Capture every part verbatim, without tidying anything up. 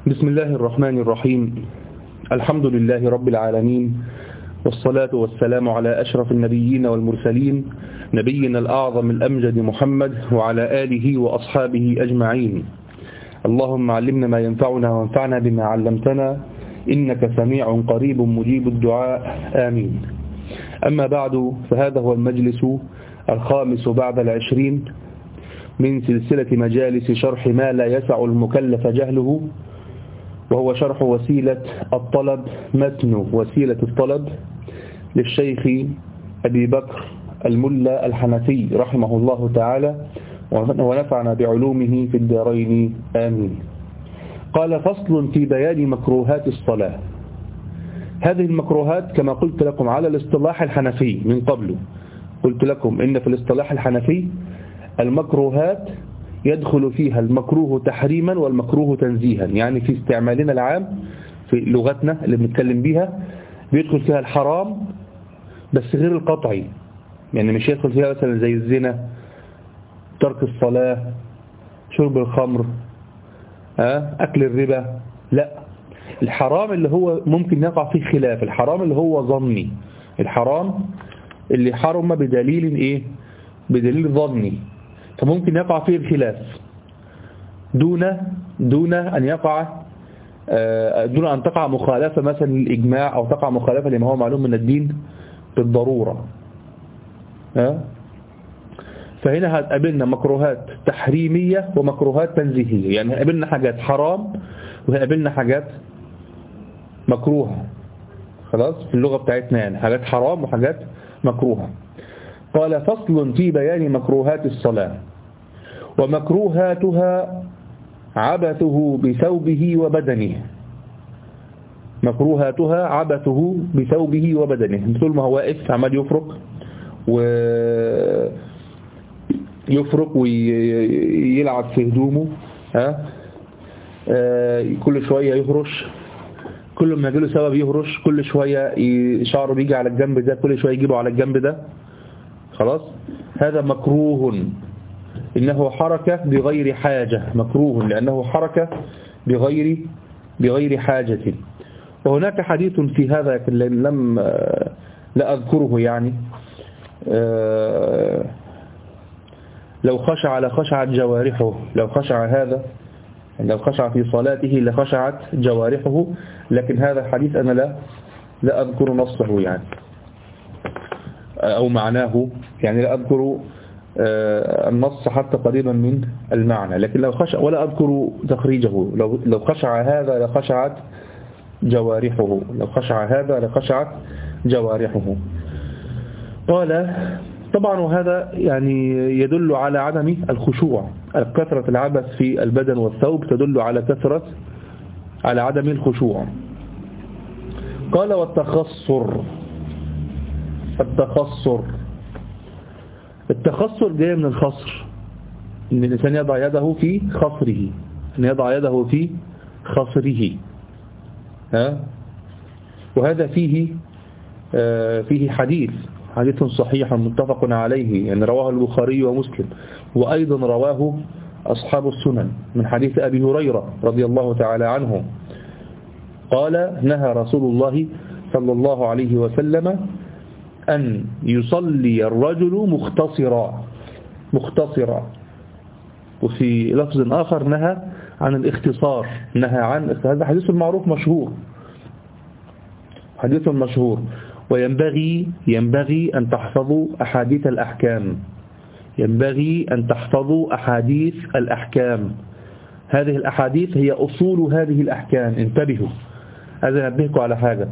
بسم الله الرحمن الرحيم. الحمد لله رب العالمين، والصلاة والسلام على أشرف النبيين والمرسلين، نبينا الأعظم الأمجد محمد وعلى آله وأصحابه أجمعين. اللهم علمنا ما ينفعنا وانفعنا بما علمتنا، إنك سميع قريب مجيب الدعاء، آمين. أما بعد، فهذا هو المجلس الخامس بعد العشرين من سلسلة مجالس شرح ما لا يسع المكلف جهله، وهو شرح وسيلة الطلب، متن وسيلة الطلب للشيخ أبي بكر الملا الحنفي رحمه الله تعالى، ونفعنا بعلومه في الدارين، آمين. قال: فصل في بيان مكروهات الصلاة. هذه المكروهات كما قلت لكم على الاصطلاح الحنفي من قبل، قلت لكم إن في الاصطلاح الحنفي المكروهات يدخل فيها المكروه تحريما والمكروه تنزيها، يعني في استعمالنا العام في لغتنا اللي بنتكلم بيها بيدخل فيها الحرام بس غير القطعي، يعني مش يدخل فيها مثلا زي الزنا، ترك الصلاة، شرب الخمر، أكل الربا، لا، الحرام اللي هو ممكن يقع فيه خلاف، الحرام اللي هو ظني، الحرام اللي حرم بدليل إيه؟ بدليل ظني، فممكن يقع فيه الخلاف دون دون أن يقع دون أن تقع مخالفة مثلا للإجماع، أو تقع مخالفة لما هو معلوم من الدين بالضرورة. فهنا هتقابلنا مكروهات تحريمية ومكروهات تنزيهية، يعني هتقابلنا حاجات حرام وهتقابلنا حاجات مكروهة، خلاص في اللغة بتاعتنا، يعني حاجات حرام وحاجات مكروهة. قال: فصل في بيان مكروهات الصلاة. ومكروهاتها عبثه بثوبه وبدنه. مكروهاتها عبثه بثوبه وبدنه، طول ما هو واقف عمال يفرق ويفرق ويلعب في هدومه، ها كل شوية يهرش، كل ما يجيله سبب يهرش، كل شوية شعره بيجي على الجنب ده، كل شوية يجيبه على الجنب ده، خلاص هذا مكروه، إنه حركة بغير حاجة، مكروه لأنه حركة بغير بغير حاجة. وهناك حديث في هذا لم لا أذكره، يعني لو خشع لخشعت جوارحه، لو خشع هذا لو خشع في صلاته لخشعت جوارحه، لكن هذا الحديث أنا لا لا أذكر نصه يعني أو معناه، يعني لا أذكر النص حتى قريبا من المعنى، لكن لو خشع ولا أذكر تخريجه، لو لو خشع هذا لخشعت جوارحه، لو خشع هذا لخشعت جوارحه. قال: طبعا وهذا يعني يدل على عدم الخشوع، كثرة العبث في البدن والثوب تدل على كثرة على عدم الخشوع. قال: والتخصر. التخصر التخصر جاي من الخصر، ان الانسان يضع يده في خصره، ان يضع يده في خصره، ها وهذا فيه آه فيه حديث حديث صحيح متفق عليه، يعني رواه البخاري ومسلم، وأيضا رواه أصحاب السنن من حديث أبي هريرة رضي الله تعالى عنه قال: نهى رسول الله صلى الله عليه وسلم أن يصلي الرجل مختصرا مختصرا وفي لفظ آخر نهى عن الاختصار، نهى عن هذا حديث معروف مشهور، حديث مشهور. وينبغي ينبغي أن تحفظوا أحاديث الأحكام، ينبغي أن تحفظوا أحاديث الأحكام، هذه الأحاديث هي أصول هذه الأحكام، انتبهوا. هذا نبهكم على حاجة،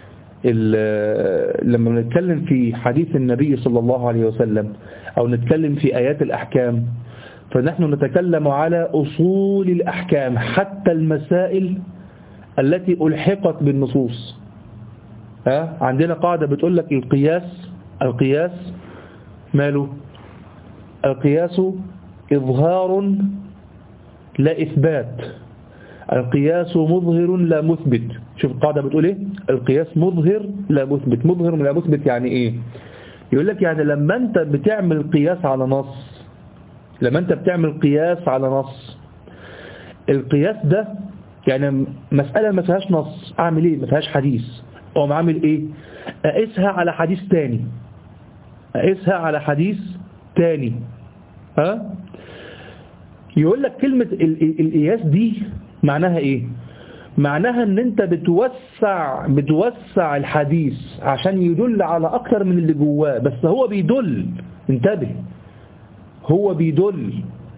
لما نتكلم في حديث النبي صلى الله عليه وسلم أو نتكلم في آيات الأحكام، فنحن نتكلم على أصول الأحكام، حتى المسائل التي ألحقت بالنصوص. ها عندنا قاعدة بتقول لك القياس القياس ماله؟ القياس إظهار لا إثبات، القياس مظهر لا مثبت. شوف القاعدة بتقول إيه؟ القياس مظهر لا مثبت. مظهر لا مثبت يعني إيه؟ يقول لك يعني لما أنت بتعمل قياس على نص، لما أنت بتعمل قياس على نص، القياس ده يعني مسألة ما فيهاش نص أعمل إيه؟ ما فيهاش حديث، أقوم عامل إيه؟ أقيسها على حديث تاني، أقيسها على حديث تاني. ها؟ يقول لك كلمة القياس دي معناها إيه؟ معناها ان انت بتوسع بتوسع الحديث عشان يدل على اكتر من اللي جواه، بس هو بيدل، انتبه، هو بيدل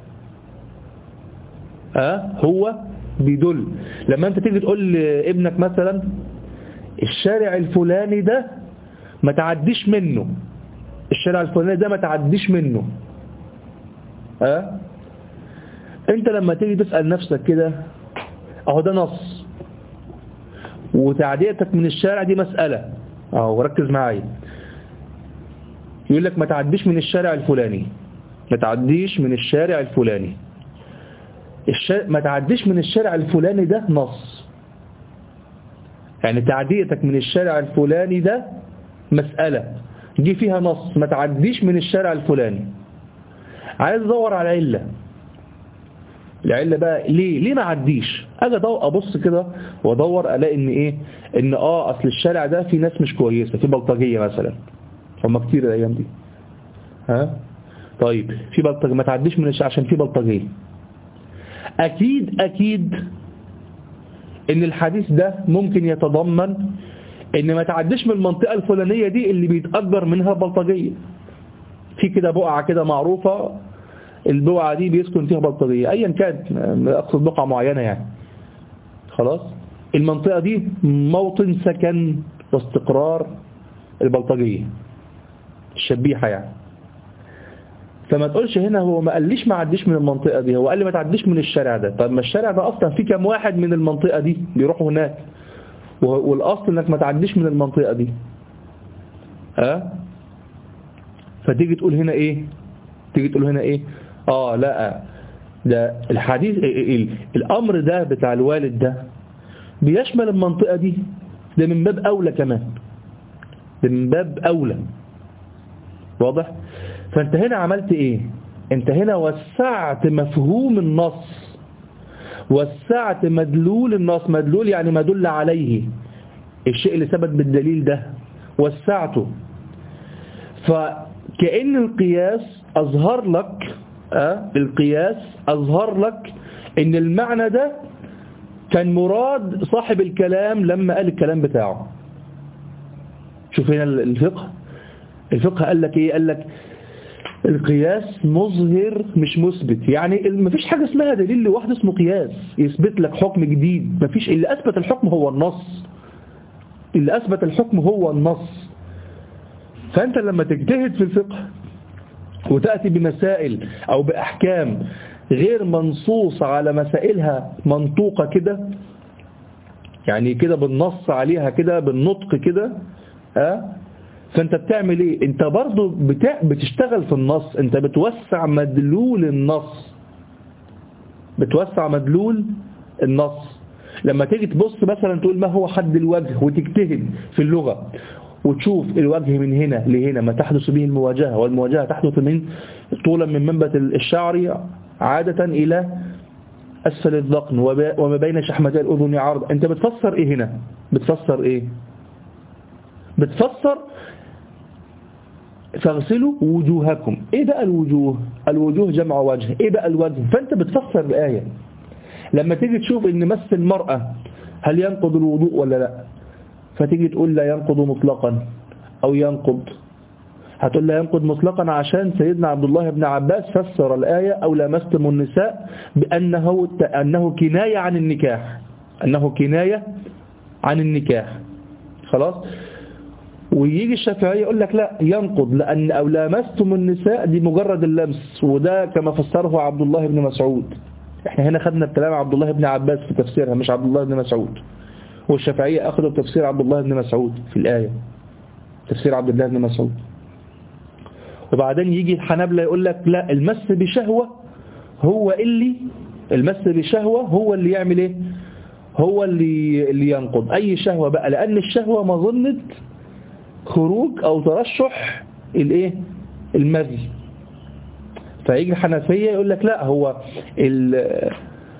اه هو بيدل. لما انت تيجي تقول لابنك مثلا الشارع الفلاني ده ما تعديش منه، الشارع الفلاني ده ما تعديش منه، اه انت لما تيجي تسأل نفسك كده، اهو ده نص، وتعديتك من الشارع دي مسألة، اهو ركز معايا، يقول لك ما تعديش من الشارع الفلاني، ما تعديش من الشارع الفلاني، الشارع ما تعديش من الشارع الفلاني ده نص، يعني تعديتك من الشارع الفلاني ده مسألة دي فيها نص، ما تعديش من الشارع الفلاني. عايز ادور على علة، العلة بقى ليه ليه ما عديش، اجي ابص كده وادور الاقي ان ايه، ان اه اصل الشارع ده في ناس مش كويسه، في بلطجيه مثلا، هم كتير الايام دي، ها طيب في بلطجيه ما تعديش من الشارع عشان في بلطجيه. اكيد اكيد ان الحديث ده ممكن يتضمن ان ما تعديش من المنطقه الفلانيه دي اللي بيتأجر منها بلطجيه، في كده بقعه كده معروفه، البقعة دي بيسكن فيها بلطجية ايا كانت، اقصد بقعة معينة يعني، خلاص المنطقة دي موطن سكن واستقرار البلطجية الشبيحة يعني. فما تقولش هنا هو ما قاليش ما عديش من المنطقة دي، هو قال لي ما تعديش من الشارع ده. طب ما الشارع ده اصلا في كم واحد من المنطقة دي بيروحوا هناك، والاصل انك ما تعديش من المنطقة دي، ها فتيجي تقول هنا ايه، تيجي تقول هنا ايه، اه لا ده الحديث الامر ده بتاع الوالد ده بيشمل المنطقة دي، ده من باب اولى كمان، ده من باب اولى، واضح؟ فانت هنا عملت ايه، انت هنا وسعت مفهوم النص، وسعت مدلول النص، مدلول يعني ما دل عليه، الشيء اللي ثبت بالدليل ده وسعته. فكأن القياس اظهر لك أه؟ القياس أظهر لك إن المعنى ده كان مراد صاحب الكلام لما قال الكلام بتاعه. شوف هنا الفقه، الفقه قال لك إيه، قال لك القياس مظهر مش مثبت، يعني مفيش حاجة اسمها دليل لوحده اسمه قياس يثبت لك حكم جديد، مفيش، اللي أثبت الحكم هو النص، اللي أثبت الحكم هو النص. فأنت لما تجتهد في الفقه وتأتي بمسائل أو بأحكام غير منصوص على مسائلها منطوقة كده، يعني كده بالنص عليها كده بالنطق كده، ها فأنت بتعمل إيه؟ أنت برضو بتاع بتشتغل في النص، أنت بتوسع مدلول النص، بتوسع مدلول النص. لما تيجي تبص مثلا تقول ما هو حد الوجه وتجتهد في اللغة وتشوف الوجه من هنا لهنا ما تحدث به المواجهة، والمواجهة تحدث من طولا من منبت الشعر عادة إلى أسفل الذقن وما بين شحمتي الأذن عرض. أنت بتفسر إيه هنا؟ بتفسر إيه؟ بتفسر فاغسلوا وجوهكم. إيه بقى الوجوه؟ الوجوه جمع وجه. إيه بقى الوجه؟ فأنت بتفسر الآية. لما تيجي تشوف إن مس المرأة هل ينقض الوضوء ولا لا، فتيجي تقول لا ينقض مطلقا أو ينقض، هتقول لا ينقض مطلقا عشان سيدنا عبد الله بن عباس فسر الآية أو لامستم النساء بأنه أنه كناية عن النكاح، أنه كناية عن النكاح، خلاص. ويجي الشافعي يقول لك لا ينقض، لأن أو لامستم النساء دي مجرد اللمس، وده كما فسره عبد الله بن مسعود. احنا هنا خدنا الكلام عبد الله بن عباس في تفسيرها مش عبد الله بن مسعود، والشافعية أخذوا تفسير عبد الله بن مسعود في الآية، تفسير عبد الله بن مسعود. وبعدين يجي الحنابلة يقول لك لا المس بشهوة هو اللي المس بشهوة هو اللي يعمل ايه، هو اللي اللي ينقض أي شهوة بقى، لأن الشهوة مظنة خروج أو ترشح الايه المذي. فيجي الحنفية يقول لك لا هو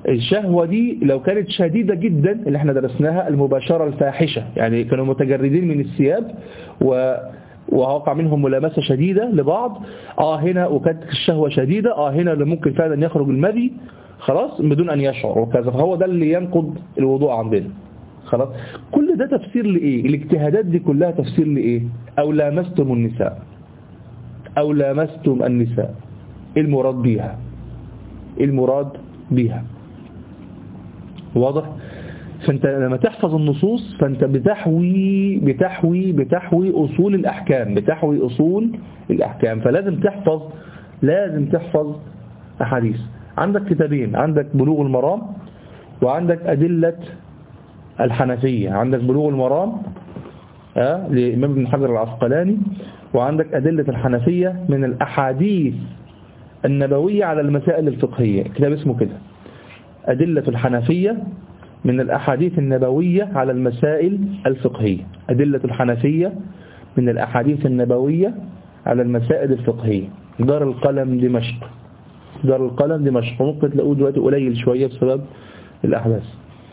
الشهوة دي لو كانت شديدة جدا اللي احنا درسناها المباشرة الفاحشة، يعني كانوا متجردين من الثياب و ووقع منهم ملامسة شديدة لبعض، اه هنا وكانت الشهوة شديدة، اه هنا اللي ممكن فعلا يخرج المذي خلاص بدون أن يشعر وكذا، فهو ده اللي ينقض الوضوء عندنا. خلاص كل ده تفسير لإيه؟ الاجتهادات دي كلها تفسير لإيه؟ أو لامستم النساء أو لامستم النساء، إيه المراد بيها؟ إيه المراد بيها؟ واضح؟ فانت لما تحفظ النصوص فانت بتحوي بتحوي بتحوي أصول الأحكام، بتحوي أصول الأحكام، فلازم تحفظ لازم تحفظ أحاديث. عندك كتابين، عندك بلوغ المرام وعندك أدلة الحنفية. عندك بلوغ المرام آه لإمام ابن حجر العسقلاني، وعندك أدلة الحنفية من الأحاديث النبوية على المسائل الفقهية، كتاب اسمه كده أدلة الحنفية من الأحاديث النبوية على المسائل الفقهية. أدلة الحنفية من الأحاديث النبوية على المسائل الفقهية. دار القلم دمشق، دار القلم دمشق، ممكن تلاقوه دلوقتي قليل شوية بسبب الأحداث.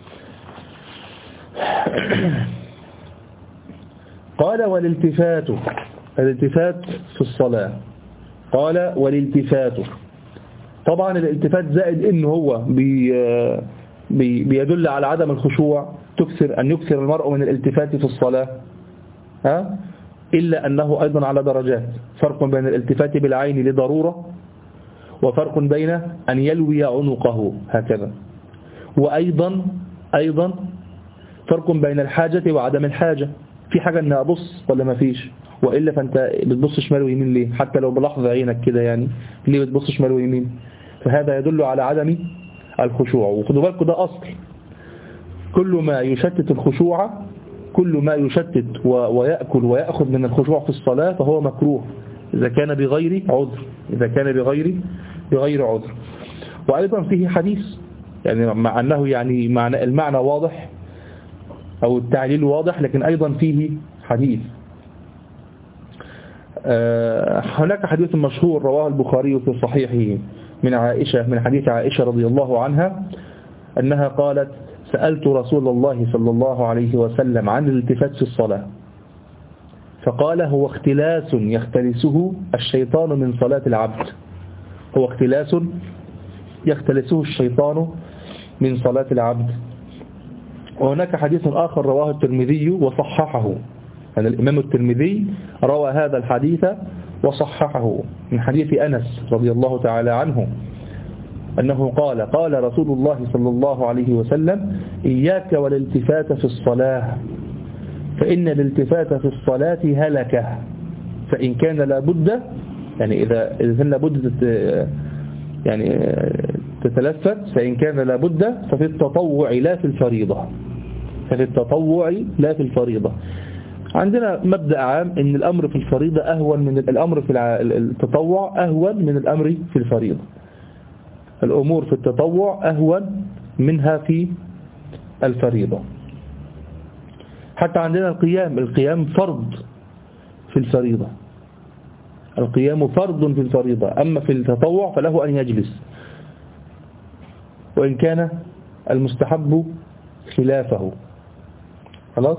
قال والالتفات، الالتفات في الصلاة. قال والالتفات، طبعا الالتفات زائد إنه هو بي بي بيدل على عدم الخشوع، تكثر أن يكثر المرء من الالتفات في الصلاة، ها؟ إلا أنه أيضا على درجات، فرق بين الالتفات بالعين لضرورة، وفرق بين أن يلوي عنقه هكذا، وأيضا أيضا فرق بين الحاجة وعدم الحاجة. في حاجة أن أبص ولا ما فيش، وإلا فأنت بتبص شمال ويمين ليه؟ حتى لو بلحظة عينك كده يعني ليه بتبص شمال ويمين؟ فهذا يدل على عدم الخشوع. وخدوا بالكم ده أصل، كل ما يشتت الخشوع، كل ما يشتت ويأكل ويأخذ من الخشوع في الصلاة فهو مكروه إذا كان بغير عذر، إذا كان بغير بغير عذر. وأيضا فيه حديث، يعني مع أنه يعني معنى المعنى واضح أو التعليل واضح، لكن أيضا فيه حديث. هناك حديث مشهور رواه البخاري في صحيحه من عائشة، من حديث عائشة رضي الله عنها أنها قالت: سألت رسول الله صلى الله عليه وسلم عن الالتفات في الصلاة، فقال: هو اختلاس يختلسه الشيطان من صلاة العبد، هو اختلاس يختلسه الشيطان من صلاة العبد. وهناك حديث آخر رواه الترمذي وصححه، أن الإمام الترمذي روى هذا الحديث وصححه من حديث أنس رضي الله تعالى عنه أنه قال: قال رسول الله صلى الله عليه وسلم: إياك والالتفات في الصلاة، فإن الالتفات في الصلاة هلكة، فإن كان لابد، يعني إذا إذا كان لابد يعني تتلفت، فإن كان لابد ففي التطوع لا في الفريضة، ففي التطوع لا في الفريضة. عندنا مبدأ عام إن الأمر في الفريضة أهون من الأمر في التطوع، أهون من الأمر في الفريضة. الأمور في التطوع أهون منها في الفريضة. حتى عندنا القيام، القيام فرض في الفريضة، القيام فرض في الفريضة، أما في التطوع فله أن يجلس، وإن كان المستحب خلافه. خلاص.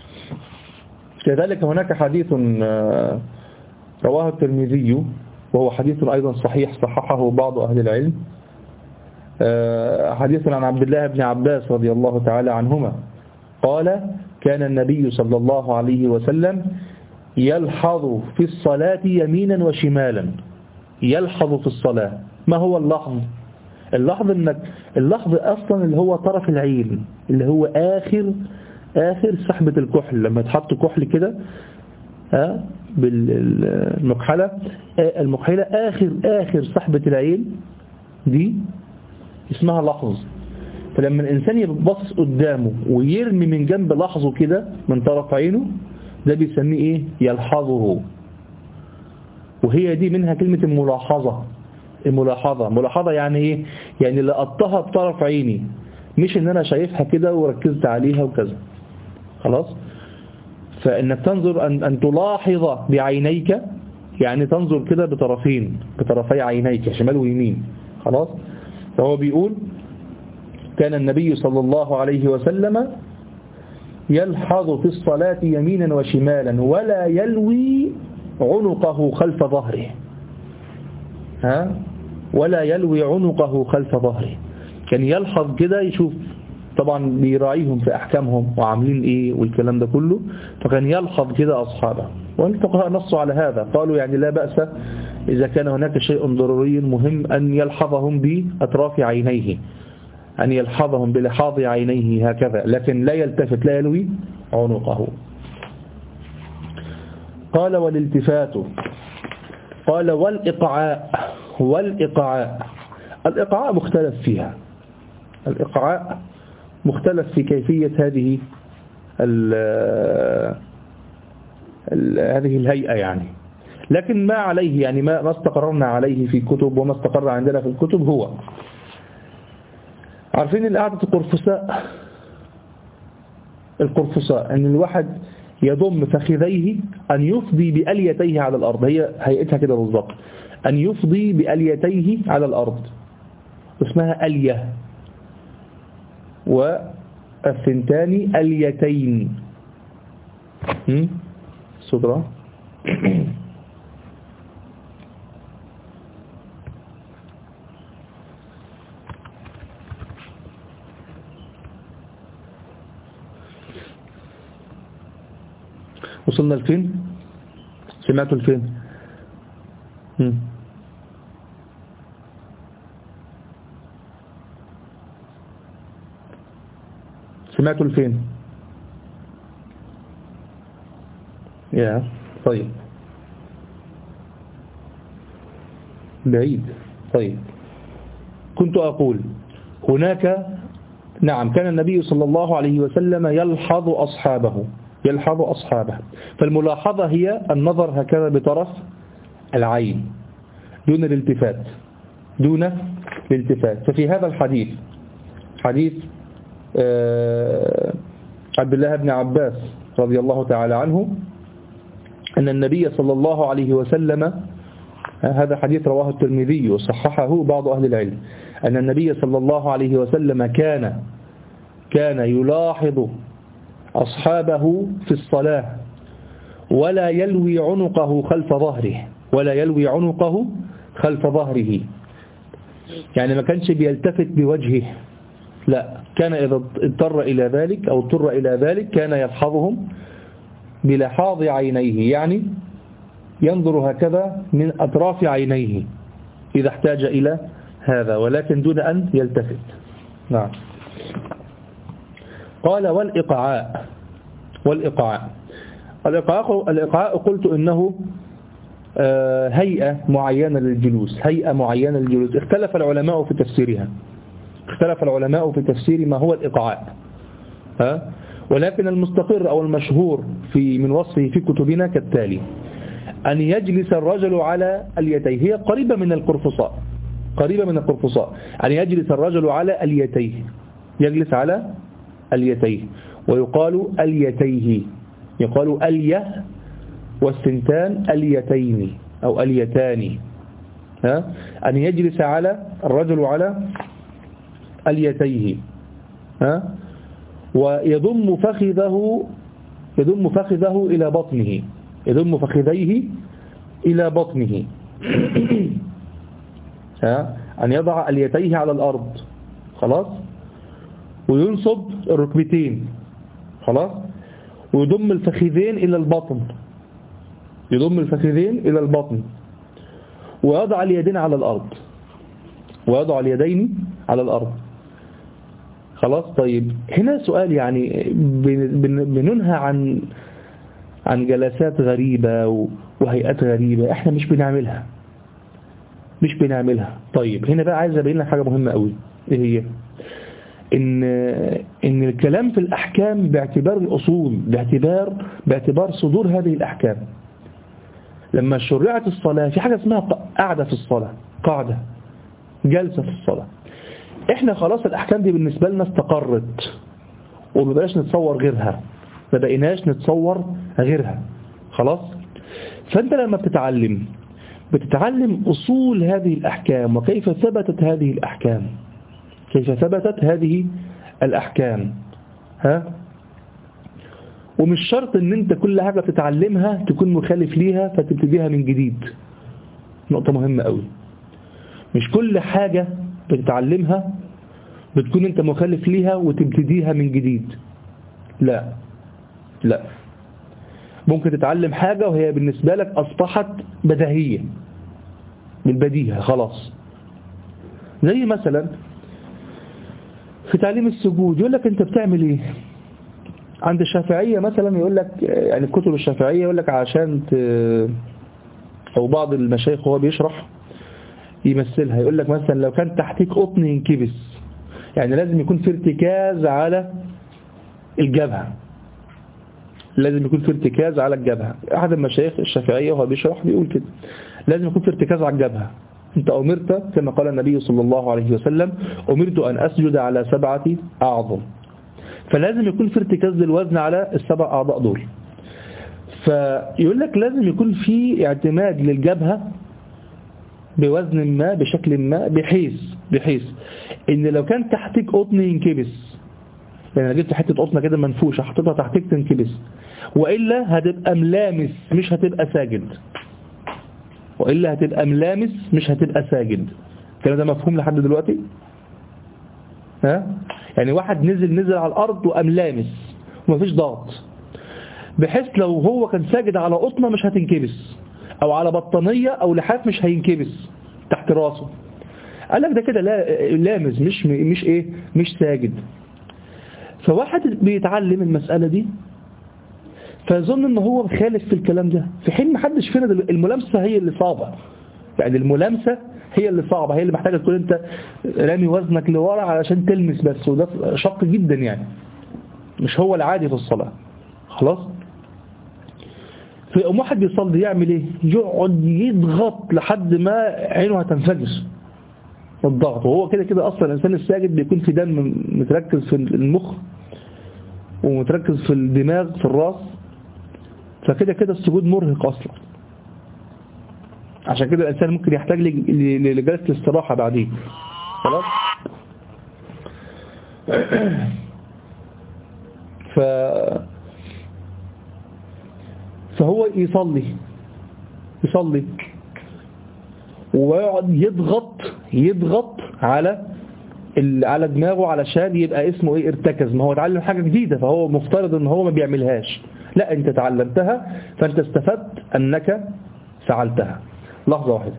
كذلك هناك حديث رواه الترمذي وهو حديث أيضا صحيح، صححه بعض أهل العلم، حديث عن عبد الله بن عباس رضي الله تعالى عنهما قال: كان النبي صلى الله عليه وسلم يلحظ في الصلاة يمينا وشمالا. يلحظ في الصلاة، ما هو اللحظ؟ اللحظ انك اللحظ اصلا اللي هو طرف العين، اللي هو اخر اخر سحبة الكحل، لما تحط كحل كده ها بالمكحلة، المكحلة اخر اخر سحبة العين دي اسمها لحظ. فلما الانسان يبص قدامه ويرمي من جنب لحظه كده من طرف عينه، ده بيسميه ايه؟ يلحظه. وهي دي منها كلمة الملاحظة. الملاحظة، ملاحظة يعني ايه؟ يعني لقطها بطرف عيني، مش ان انا شايفها كده وركزت عليها وكذا. خلاص. فانك تنظر ان, أن تلاحظ بعينيك، يعني تنظر كده بطرفين، بطرفي عينيك شمال ويمين. خلاص. فهو بيقول كان النبي صلى الله عليه وسلم يلحظ في الصلاة يمينا وشمالا ولا يلوي عنقه خلف ظهره. ها ولا يلوي عنقه خلف ظهره، كان يلحظ كده يشوف، طبعا بيراعيهم في أحكامهم وعاملين إيه والكلام ده كله، فكان يلحظ كده أصحابه. والفقهاء نصوا على هذا، قالوا يعني لا بأس إذا كان هناك شيء ضروري مهم أن يلحظهم بأطراف عينيه، أن يلحظهم بلحاظ عينيه هكذا، لكن لا يلتفت، لا يلوي عنقه. قال والالتفات، قال والإقعاء. والإقعاء الإقعاء مختلف فيها، الإقعاء مختلف في كيفية هذه ال ال هذه الهيئة يعني، لكن ما عليه يعني ما استقررنا عليه في كتب وما استقر عندنا في الكتب هو، عارفين القعدة القرفصاء، القرفصاء أن الواحد يضم فخذيه، أن يفضي بأليتيه على الأرض، هي هيئتها كده بالضبط، أن يفضي بأليتيه على الأرض، اسمها ألية. والثنتان أليتين. صدرة وصلنا لفين؟ سمعتوا لفين؟ هم. سمعتوا لفين؟ يا طيب بعيد. طيب كنت أقول هناك، نعم، كان النبي صلى الله عليه وسلم يلحظ أصحابه، يلحظ أصحابه، فالملاحظة هي النظر هكذا بطرف العين دون الالتفات، دون الالتفات. ففي هذا الحديث، حديث عبد الله بن عباس رضي الله تعالى عنه، أن النبي صلى الله عليه وسلم، هذا حديث رواه الترمذي وصححه بعض أهل العلم، أن النبي صلى الله عليه وسلم كان كان يلاحظ أصحابه في الصلاة ولا يلوي عنقه خلف ظهره، ولا يلوي عنقه خلف ظهره، يعني ما كانش بيلتفت بوجهه، لا، كان إذا اضطر إلى ذلك أو اضطر إلى ذلك كان يلحظهم بلحاظ عينيه، يعني ينظر هكذا من أطراف عينيه إذا احتاج إلى هذا، ولكن دون أن يلتفت. نعم. قال والإقعاء. والإقعاء الإقعاء, الإقعاء قلت إنه هيئة معينة للجلوس، هيئة معينة للجلوس. اختلف العلماء في تفسيرها، اختلف العلماء في تفسير ما هو الإقعاء، ها؟ ولكن المستقر أو المشهور في من وصفه في كتبنا كالتالي: أن يجلس الرجل على اليتيه، هي قريبة من القرفصاء، قريبة من القرفصاء، أن يجلس الرجل على اليتيه، يجلس على اليتيه، ويقال اليتيه، يقال اليه والسنتان اليتين أو اليتان، ها؟ أن يجلس على الرجل على اليتيه، ها؟ ويضم فخذه يضم فخذه إلى بطنه، يضم فخذيه إلى بطنه، ها؟ أن يضع اليتيه على الأرض، خلاص، وينصب الركبتين، خلاص، ويضم الفخذين إلى البطن، يضم الفخذين إلى البطن، ويضع اليدين على الأرض، ويضع اليدين على الأرض، خلاص. طيب هنا سؤال، يعني بننهى عن عن جلسات غريبة وهيئات غريبة احنا مش بنعملها، مش بنعملها. طيب هنا بقى عايز ابين لك حاجة مهمة قوي، ايه هي؟ ان ان الكلام في الاحكام باعتبار الاصول، باعتبار باعتبار صدور هذه الاحكام. لما شرعت الصلاة في حاجة اسمها قاعدة في الصلاة، قاعدة، جلسة في الصلاة. احنا خلاص الاحكام دي بالنسبة لنا استقرت وما بقاش نتصور غيرها، ما بقيناش نتصور غيرها، خلاص. فانت لما بتتعلم بتتعلم اصول هذه الاحكام وكيف ثبتت هذه الاحكام، كيف ثبتت هذه الأحكام. ها؟ ومش شرط ان انت كل حاجة تتعلمها تكون مخالف ليها فتبتديها من جديد. نقطة مهمة قوي. مش كل حاجة بتتعلمها بتكون انت مخالف ليها وتبتديها من جديد. لا لا ممكن تتعلم حاجة وهي بالنسبة لك أصبحت بديهية بالبديهة خلاص. زي مثلا في تعليم السجود يقول لك انت بتعمل ايه عند الشافعية مثلا، يقول لك يعني الكتب الشافعية يقول لك عشان ت... او بعض المشايخ هو بيشرح يمثلها، يقول لك مثلا لو كان تحتيك قطن ينكبس، يعني لازم يكون في ارتكاز على الجبهة، لازم يكون في ارتكاز على الجبهة. أحد المشايخ الشافعية وهو بيشرح بيقول كده لازم يكون في ارتكاز على الجبهة. أنت أمرت كما قال النبي صلى الله عليه وسلم أمرت أن أسجد على سبعة أعظم، فلازم يكون في ارتكاز للوزن على السبع أعضاء دول. فيقول لك لازم يكون في اعتماد للجبهة بوزن ما بشكل ما، بحيث بحيث إن لو كان تحتك قطن ينكبس، يعني جبت حتة قطنة كده منفوشة حطيتها تحتك تنكبس، وإلا هتبقى ملامس مش هتبقى ساجد، وإلا هتبقى ملامس مش هتبقى ساجد. الكلام ده مفهوم لحد دلوقتي؟ ها؟ يعني واحد نزل نزل على الأرض وقام لامس ومفيش ضغط، بحيث لو هو كان ساجد على قطنة مش هتنكبس، أو على بطانية أو لحاف مش هينكبس تحت راسه. قال لك ده كده لا لامس مش مش إيه مش ساجد. فواحد بيتعلم المسألة دي فيظن ان هو مخالف في الكلام ده، في حين محدش فينا الملامسة هي اللي صعبة، يعني الملامسة هي اللي صعبة، هي اللي محتاجة تكون انت رامي وزنك لورا علشان تلمس بس، وده شق جدا يعني مش هو العادي في الصلاة. خلاص. في يوم واحد بيصلي يعمل ايه؟ يقعد يضغط لحد ما عينه هتنفجر الضغط، وهو كده كده اصلا الانسان الساجد بيكون في دم متركز في المخ ومتركز في الدماغ في الراس، فكده كده السجود مرهق اصلا. عشان كده الانسان ممكن يحتاج لجلسة الاستراحة بعدين. خلاص. ف فهو يصلي يصلي ويقعد يضغط يضغط على على دماغه علشان يبقى اسمه ايه ارتكز. ما هو اتعلم حاجة جديدة فهو مفترض ان هو ما بيعملهاش، لا انت تعلمتها فانت استفدت انك فعلتها. لحظة واحدة.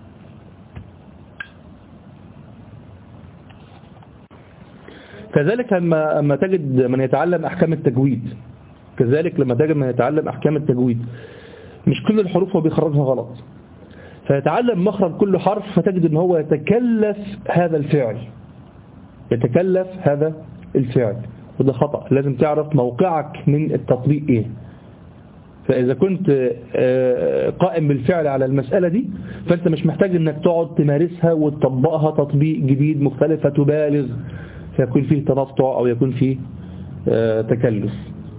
كذلك لما لما تجد من يتعلم احكام التجويد، كذلك لما تجد من يتعلم احكام التجويد مش كل الحروف هو بيخرجها غلط، فيتعلم مخرج كل حرف فتجد ان هو يتكلف هذا الفعل يتكلف هذا الفعل وده خطأ. لازم تعرف موقعك من التطبيق ايه. فإذا كنت قائم بالفعل على المسألة دي فأنت مش محتاج انك تقعد تمارسها وتطبقها تطبيق جديد مختلف فتبالغ فيكون فيه تنطع أو يكون فيه تكلف.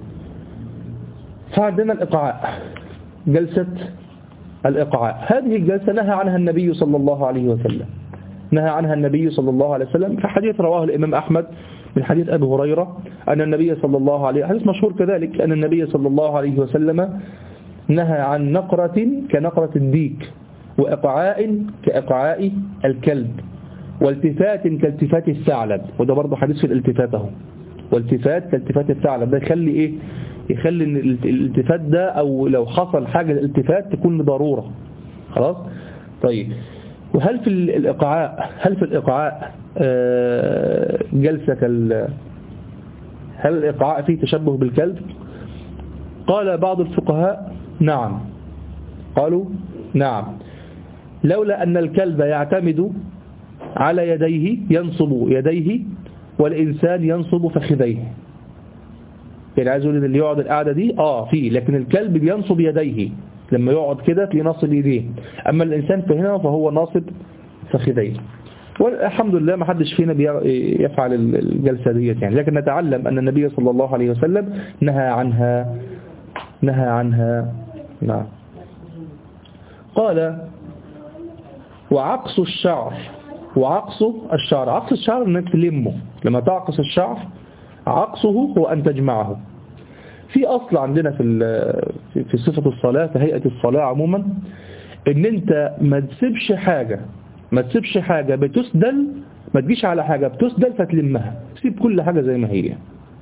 فعندنا الإقعاء، جلسة الإقعاء. هذه الجلسة نهى عنها النبي صلى الله عليه وسلم نهى عنها النبي صلى الله عليه وسلم في حديث رواه الإمام أحمد من حديث أبي هريرة أن النبي صلى الله عليه حديث مشهور كذلك أن النبي صلى الله عليه وسلم نهى عن نقرة كنقرة الديك، وإقعاء كإقعاء الكلب، والتفات كالتفات الثعلب. وده برضه حديث في الالتفات اهو. والتفات كالتفات الثعلب ده يخلي إيه؟ يخلي ان الالتفات ده أو لو حصل حاجة الالتفات تكون لضرورة. خلاص. طيب وهل في الإقعاء هل في الإقعاء جلسة كال هل الإقعاء فيه تشبه بالكلب؟ قال بعض الفقهاء نعم، قالوا نعم، لولا أن الكلب يعتمد على يديه ينصب يديه والإنسان ينصب فخذيه. يعني عايز يقول ان اللي يقعد القعدة دي اه فيه، لكن الكلب بينصب يديه لما يقعد كده تلاقيه ناصب يديه، اما الانسان في هنا فهو ناصب فخذيه. والحمد لله ما حدش فينا بيفعل الجلسة ديت يعني، لكن نتعلم ان النبي صلى الله عليه وسلم نهى عنها نهى عنها نعم. قال وعقص الشعر وعقصه الشعر. عقص الشعر انك تلمه، لما تعقص الشعر عقصه هو أن تجمعه. في أصل عندنا في في صفة الصلاة، في هيئة الصلاة عموما، ان انت ما تسيبش حاجة ما تسيبش حاجة بتسدل، ما تجيش على حاجة بتسدل فتلمها، سيب كل حاجة زي ما هي.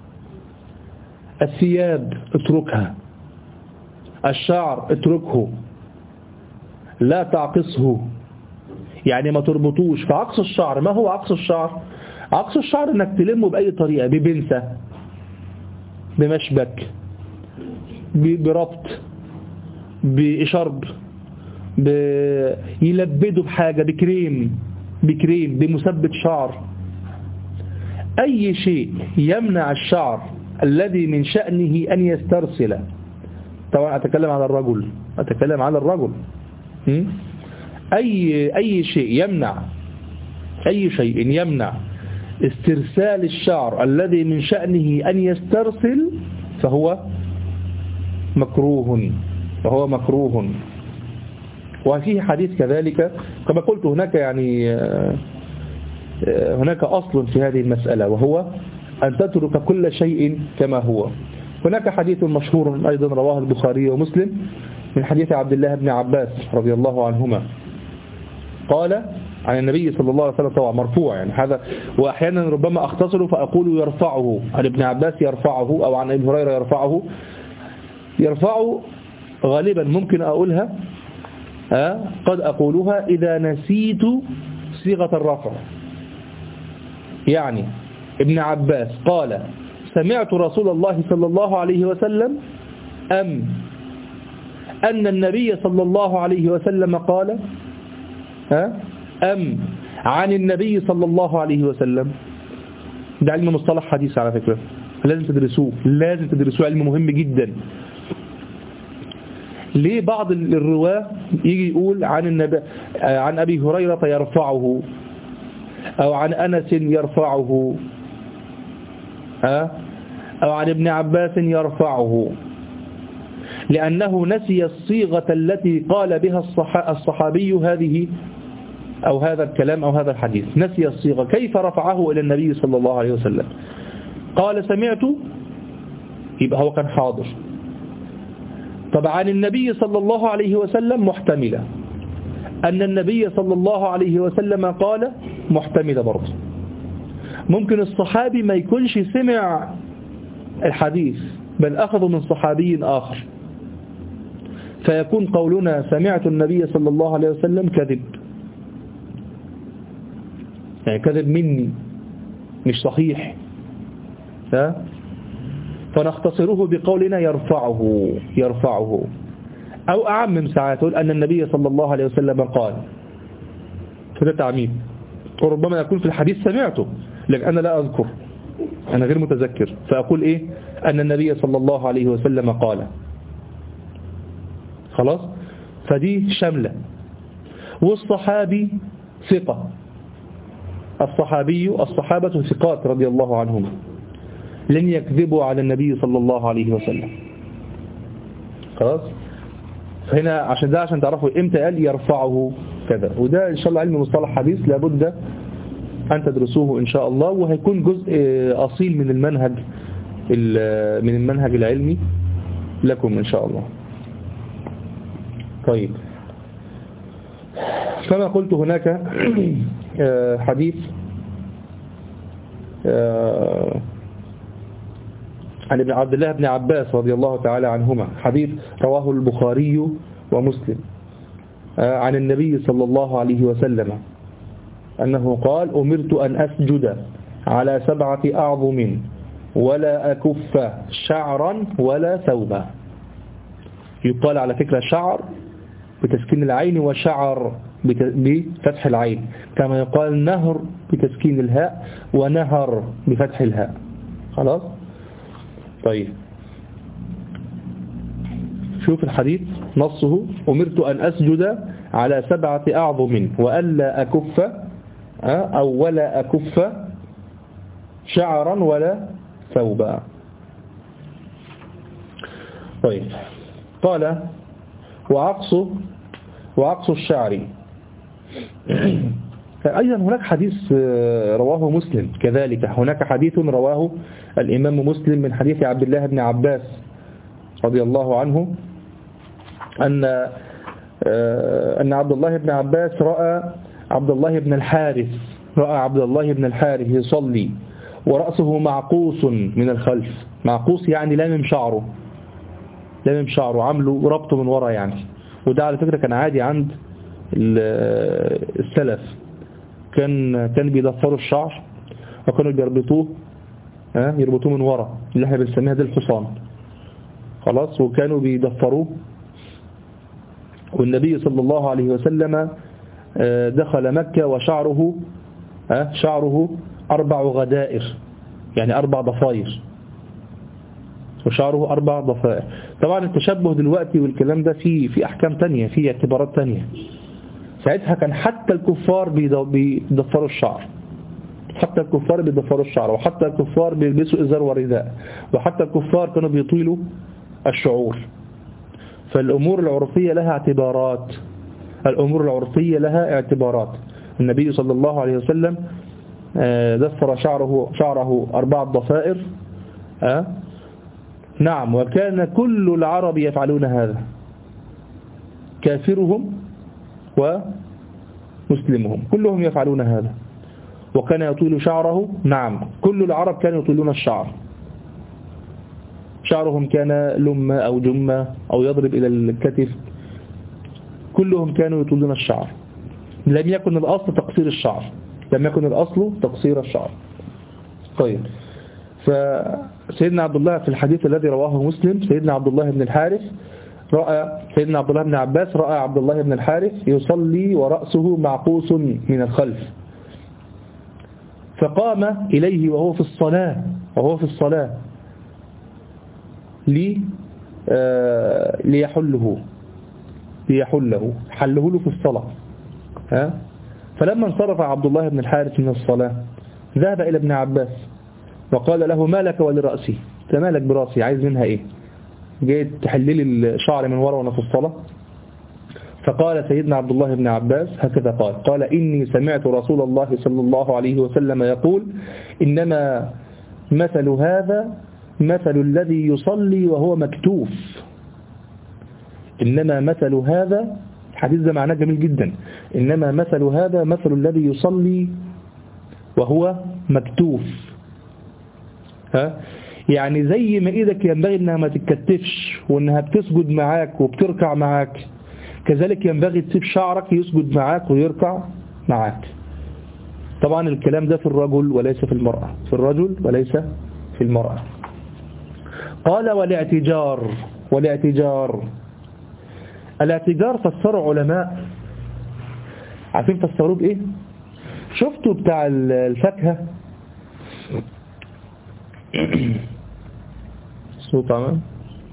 الثياب اتركها، الشعر اتركه، لا تعقصه، يعني ما تربطوش. فعقص الشعر، ما هو عقص الشعر؟ عقص الشعر انك تلمه بأي طريقة، ببنسة، بمشبك، بربط، بإشرب، يلبده بحاجة، بكريم بكريم بمثبت شعر، أي شيء يمنع الشعر الذي من شأنه أن يسترسل. طبعا أتكلم على الرجل أتكلم على الرجل أي أي شيء يمنع أي شيء يمنع استرسال الشعر الذي من شأنه أن يسترسل فهو مكروه فهو مكروه. وفيه حديث كذلك كما قلت، هناك يعني هناك أصل في هذه المسألة، وهو أن تترك كل شيء كما هو. هناك حديث مشهور أيضا رواه البخاري ومسلم من حديث عبد الله بن عباس رضي الله عنهما، قال عن النبي صلى الله عليه وسلم، طبعا مرفوع يعني هذا، وأحيانا ربما أختصره فأقول يرفعه عن ابن عباس يرفعه، أو عن ابي هريرة يرفعه. يرفعه غالبا ممكن أقولها أه؟ قد أقولها إذا نسيت صيغة الرفع. يعني ابن عباس قال سمعت رسول الله صلى الله عليه وسلم، أم أن النبي صلى الله عليه وسلم قال، ها أم عن النبي صلى الله عليه وسلم. ده علم مصطلح حديث على فكرة، لازم تدرسوه لازم تدرسوه علم مهم جدا. ليه بعض الرواة يجي يقول عن النبي عن أبي هريرة يرفعه، أو عن أنس يرفعه، أو عن ابن عباس يرفعه؟ لأنه نسي الصيغة التي قال بها الصحابي هذه أو هذا الكلام أو هذا الحديث، نسي الصيغة. كيف رفعه إلى النبي صلى الله عليه وسلم؟ قال سمعت، يبقى هو كان حاضر. طب عن النبي صلى الله عليه وسلم محتملة، أن النبي صلى الله عليه وسلم قال محتملة برضه. ممكن الصحابي ما يكونش سمع الحديث بل أخذه من صحابي آخر، فيكون قولنا سمعت النبي صلى الله عليه وسلم كذب، يعني كذب مني مش صحيح، ها؟ فنختصره بقولنا يرفعه يرفعه أو أعمم ساعات أن النبي صلى الله عليه وسلم قال، فده تعميم. وربما يكون في الحديث سمعته لكن أنا لا أذكر، أنا غير متذكر، فأقول إيه أن النبي صلى الله عليه وسلم قال، خلاص. فدي شاملة. والصحابي ثقة، الصحابي الصحابة ثقات رضي الله عنهم لن يكذبوا على النبي صلى الله عليه وسلم، خلاص. فهنا عشان ده عشان تعرفوا امتى قال يرفعه كذا. وده إن شاء الله علم مصطلح حديث لابد أن تدرسوه إن شاء الله، وهيكون جزء أصيل من المنهج من المنهج العلمي لكم إن شاء الله. طيب، كما قلت هناك حديث عن ابن عبد الله بن عباس رضي الله تعالى عنهما، حديث رواه البخاري ومسلم عن النبي صلى الله عليه وسلم أنه قال أمرت أن أسجد على سبعة أعظم ولا أكف شعرا ولا ثوبا. يقال على فكرة شعر بتسكين العين وشعر بفتح العين، كما يقال نهر بتسكين الهاء ونهر بفتح الهاء، خلاص. طيب، شوف الحديث نصه أمرت أن أسجد على سبعة أعظم وألا أكف أو ولا أكف شعرا ولا ثوبا. طيب، قال وعقص وعقص الشعر أيضا هناك حديث رواه مسلم كذلك، هناك حديث رواه الإمام مسلم من حديث عبد الله بن عباس رضي الله عنه أن أن عبد الله بن عباس رأى عبد الله بن الحارث رأى عبد الله بن الحارث يصلي ورأسه معقوس من الخلف. معقوس يعني لامم شعره، لامم شعره عامله ربطه من ورا يعني. وده على فكرة كان عادي عند السلف، كان كان بيضفروا الشعر وكانوا بيربطوه ها يربطوه من ورا اللي احنا بنسميها دي الحصان خلاص، وكانوا بيضفروه. والنبي صلى الله عليه وسلم دخل مكة وشعره ها شعره أربع غدائر، يعني أربع ضفائر، وشعره أربع ضفائر. طبعا التشبه دلوقتي والكلام ده في في أحكام تانية، في اعتبارات تانية. ساعتها كان حتى الكفار بيضفروا الشعر، حتى الكفار بيضفروا الشعر، وحتى الكفار بيلبسوا إزار ورداء، وحتى الكفار كانوا بيطيلوا الشعور. فالأمور العرفية لها اعتبارات، الأمور العرفية لها اعتبارات. النبي صلى الله عليه وسلم ضفر شعره شعره أربع ضفائر أه؟ نعم. وكان كل العرب يفعلون هذا، كافرهم ومسلمهم كلهم يفعلون هذا. وكان يطيل شعره، نعم كل العرب كانوا يطيلون الشعر، شعرهم كان لمة أو جمة أو يضرب إلى الكتف، كلهم كانوا يطيلون الشعر. لم يكن الأصل تقصير الشعر، لم يكن الأصل تقصير الشعر. طيب، فسيدنا عبد الله في الحديث الذي رواه مسلم، سيدنا عبد الله بن الحارث رأى سيدنا عبد الله بن عباس رأى عبد الله بن الحارث يصلي ورأسه معقوس من الخلف، فقام إليه وهو في الصلاة وهو في الصلاة لي آه ليحله ليحله حله له في الصلاة ها. فلما انصرف عبد الله بن الحارث من الصلاة ذهب إلى ابن عباس وقال له: ما لك ولرأسي؟ انت مالك برأسي؟ عايز منها ايه؟ جيت تحللي الشعر من ورا وانا في الصلاة؟ فقال سيدنا عبد الله بن عباس هكذا قال قال إني سمعت رسول الله صلى الله عليه وسلم يقول: إنما مثل هذا مثل الذي يصلي وهو مكتوف. إنما مثل هذا، الحديث ده معناه جميل جدا، إنما مثل هذا مثل الذي يصلي وهو مكتوف. ها؟ يعني زي ما إيدك ينبغي أنها ما تتكتفش وأنها بتسجد معاك وبتركع معاك، كذلك ينبغي تسيب شعرك يسجد معاك ويركع معاك. طبعا الكلام ده في الرجل وليس في المرأة، في الرجل وليس في المرأة. قال: والاعتجار. والاعتجار الاعتجار فسروا علماء، عارفين فسروه بإيه؟ شفتوا بتاع الفاكهة صوت عمان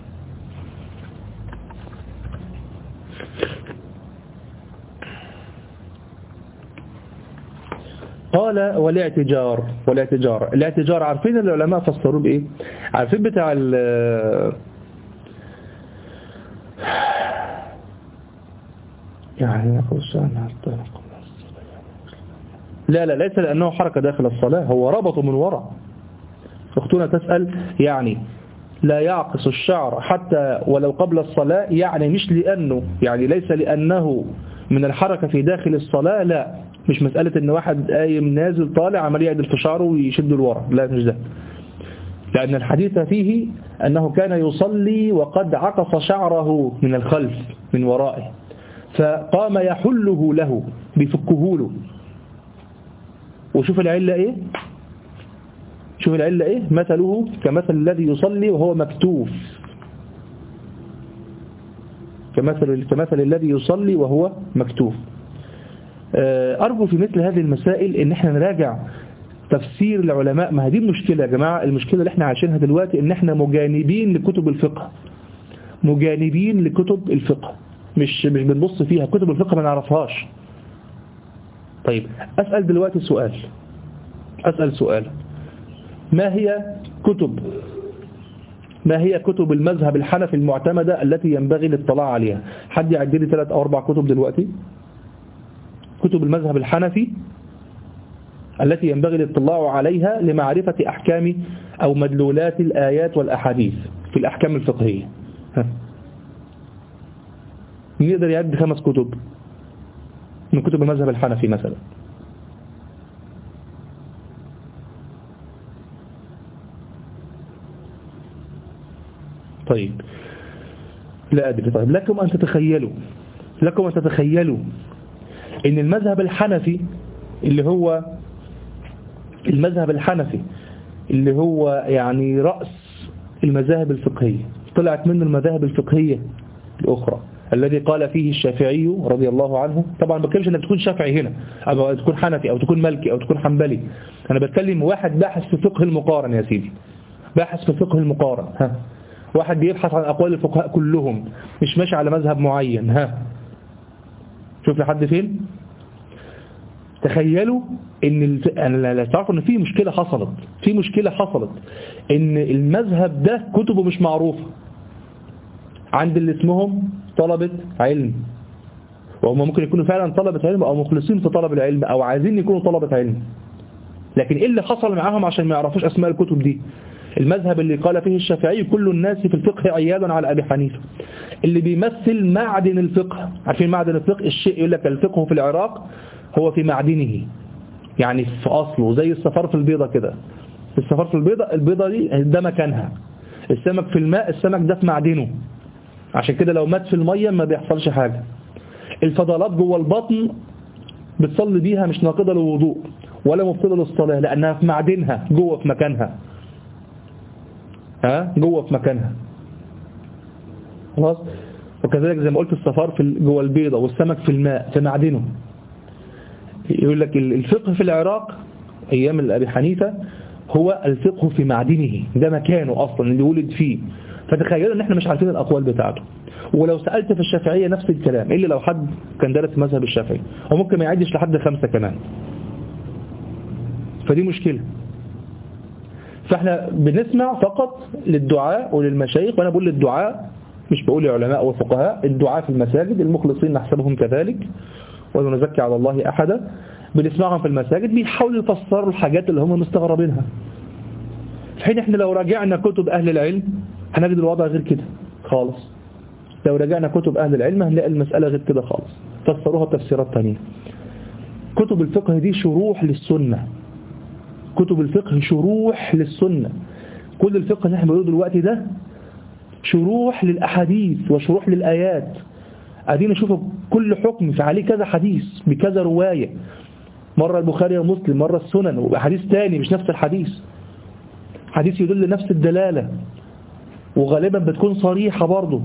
قال: والاعتجار. والاعتجار الاعتجار عارفين العلماء فسروه بإيه؟ عارفين بتاع ال يعني لا لا ليس لأنه حركة داخل الصلاة، هو ربطه من وراء. أختنا تسأل يعني لا يعقص الشعر حتى ولو قبل الصلاة، يعني مش لأنه يعني ليس لأنه من الحركة في داخل الصلاة، لا مش مسألة ان واحد قايم نازل طالع عمال يعدل في شعره ويشد لورا، لا مش ده. لأن الحديث فيه أنه كان يصلي وقد عقص شعره من الخلف من ورائه، فقام يحله له بفكه له. وشوف العلة ايه، شوف العلة ايه، مثله كمثل الذي يصلي وهو مكتوف، كمثل, كمثل الذي يصلي وهو مكتوف. أرجو في مثل هذه المسائل ان احنا نراجع تفسير العلماء. ما هذه المشكلة يا جماعة، المشكلة اللي احنا عايشينها دلوقتي ان احنا مجانبين لكتب الفقه، مجانبين لكتب الفقه، مش مش بنبص فيها كتب الفقه ما نعرفهاش. طيب أسأل دلوقتي سؤال، أسأل سؤال ما هي كتب ما هي كتب المذهب الحنفي المعتمدة التي ينبغي الاطلاع عليها؟ حد يعد لي ثلاث أو أربع كتب دلوقتي، كتب المذهب الحنفي التي ينبغي الاطلاع عليها لمعرفة أحكام أو مدلولات الآيات والأحاديث في الأحكام الفقهية. مين يقدر يعد خمس كتب من كتب المذهب الحنفي مثلا؟ طيب لا أدري. طيب لكم أن تتخيلوا لكم أن تتخيلوا إن المذهب الحنفي اللي هو المذهب الحنفي اللي هو يعني رأس المذاهب الفقهية، طلعت منه المذاهب الفقهية الأخرى الذي قال فيه الشافعي رضي الله عنه. طبعا ما بتكلمش انك تكون شافعي هنا أو تكون حنفي أو تكون مالكي أو تكون حنبلي، أنا بتكلم واحد باحث في فقه المقارن يا سيدي، باحث في فقه المقارن. ها واحد بيبحث عن أقوال الفقهاء كلهم، مش ماشي على مذهب معين. ها شوف لحد فين. تخيلوا ان الف... انا لا تعرفوا ان في مشكلة حصلت في مشكلة حصلت ان المذهب ده كتبه مش معروفة عند اللي اسمهم طلبة علم، وهم ممكن يكونوا فعلا طلبة علم او مخلصين في طلب العلم او عايزين يكونوا طلبة علم، لكن ايه اللي حصل معاهم عشان ما يعرفوش اسماء الكتب دي؟ المذهب اللي قال فيه الشافعي كل الناس في الفقه عيادا على أبي حنيفة، اللي بيمثل معدن الفقه. عارفين معدن الفقه؟ الشيء يقول لك الفقه في العراق هو في معدنه، يعني في أصله، زي الصفار في البيضة كده. الصفار في البيضة، البيضة دي ده مكانها. السمك في الماء، السمك ده في معدنه، عشان كده لو مات في المية ما بيحصلش حاجة. الفضلات جوه البطن بتصلي بيها مش ناقضة للوضوء ولا مبطلة للصلاة، لأنها في معدنها جوه في مكانها. ها جوه في مكانها خلاص. وكذلك زي ما قلت الصفار في جوه البيضة والسمك في الماء في معدنه. يقول لك الفقه في العراق أيام الأبي حنيفة هو الفقه في معدنه، ده مكانه أصلا اللي ولد فيه. فتخيلوا ان احنا مش عارفين الأقوال بتاعته. ولو سألت في الشافعية نفس الكلام، إلا لو حد كان دارس مذهب الشافعي وممكن ما يعدش لحد خمسة كمان. فدي مشكلة. فاحنا بنسمع فقط للدعاء وللمشايخ، وانا بقول للدعاء مش بقول للعلماء والفقهاء، الدعاء في المساجد المخلصين نحسبهم كذلك ولا نزكي على الله أحدا، بنسمعهم في المساجد بيحاولوا يفسروا الحاجات اللي هم مستغربينها. في حين احنا لو راجعنا كتب أهل العلم هنجد الوضع غير كده خالص. لو راجعنا كتب أهل العلم هنلاقي المسألة غير كده خالص، فسروها تفسيرات تانية. كتب الفقه دي شروح للسنة، كتب الفقه شروح للسنة. كل الفقه اللي احنا بنقوله دلوقتي ده شروح للأحاديث وشروح للآيات. قاعدين نشوف كل حكم في عليه كذا حديث بكذا رواية، مرة البخاري ومسلم، مرة السنن، وحديث تاني مش نفس الحديث، حديث يدل نفس الدلالة وغالبا بتكون صريحة برضه.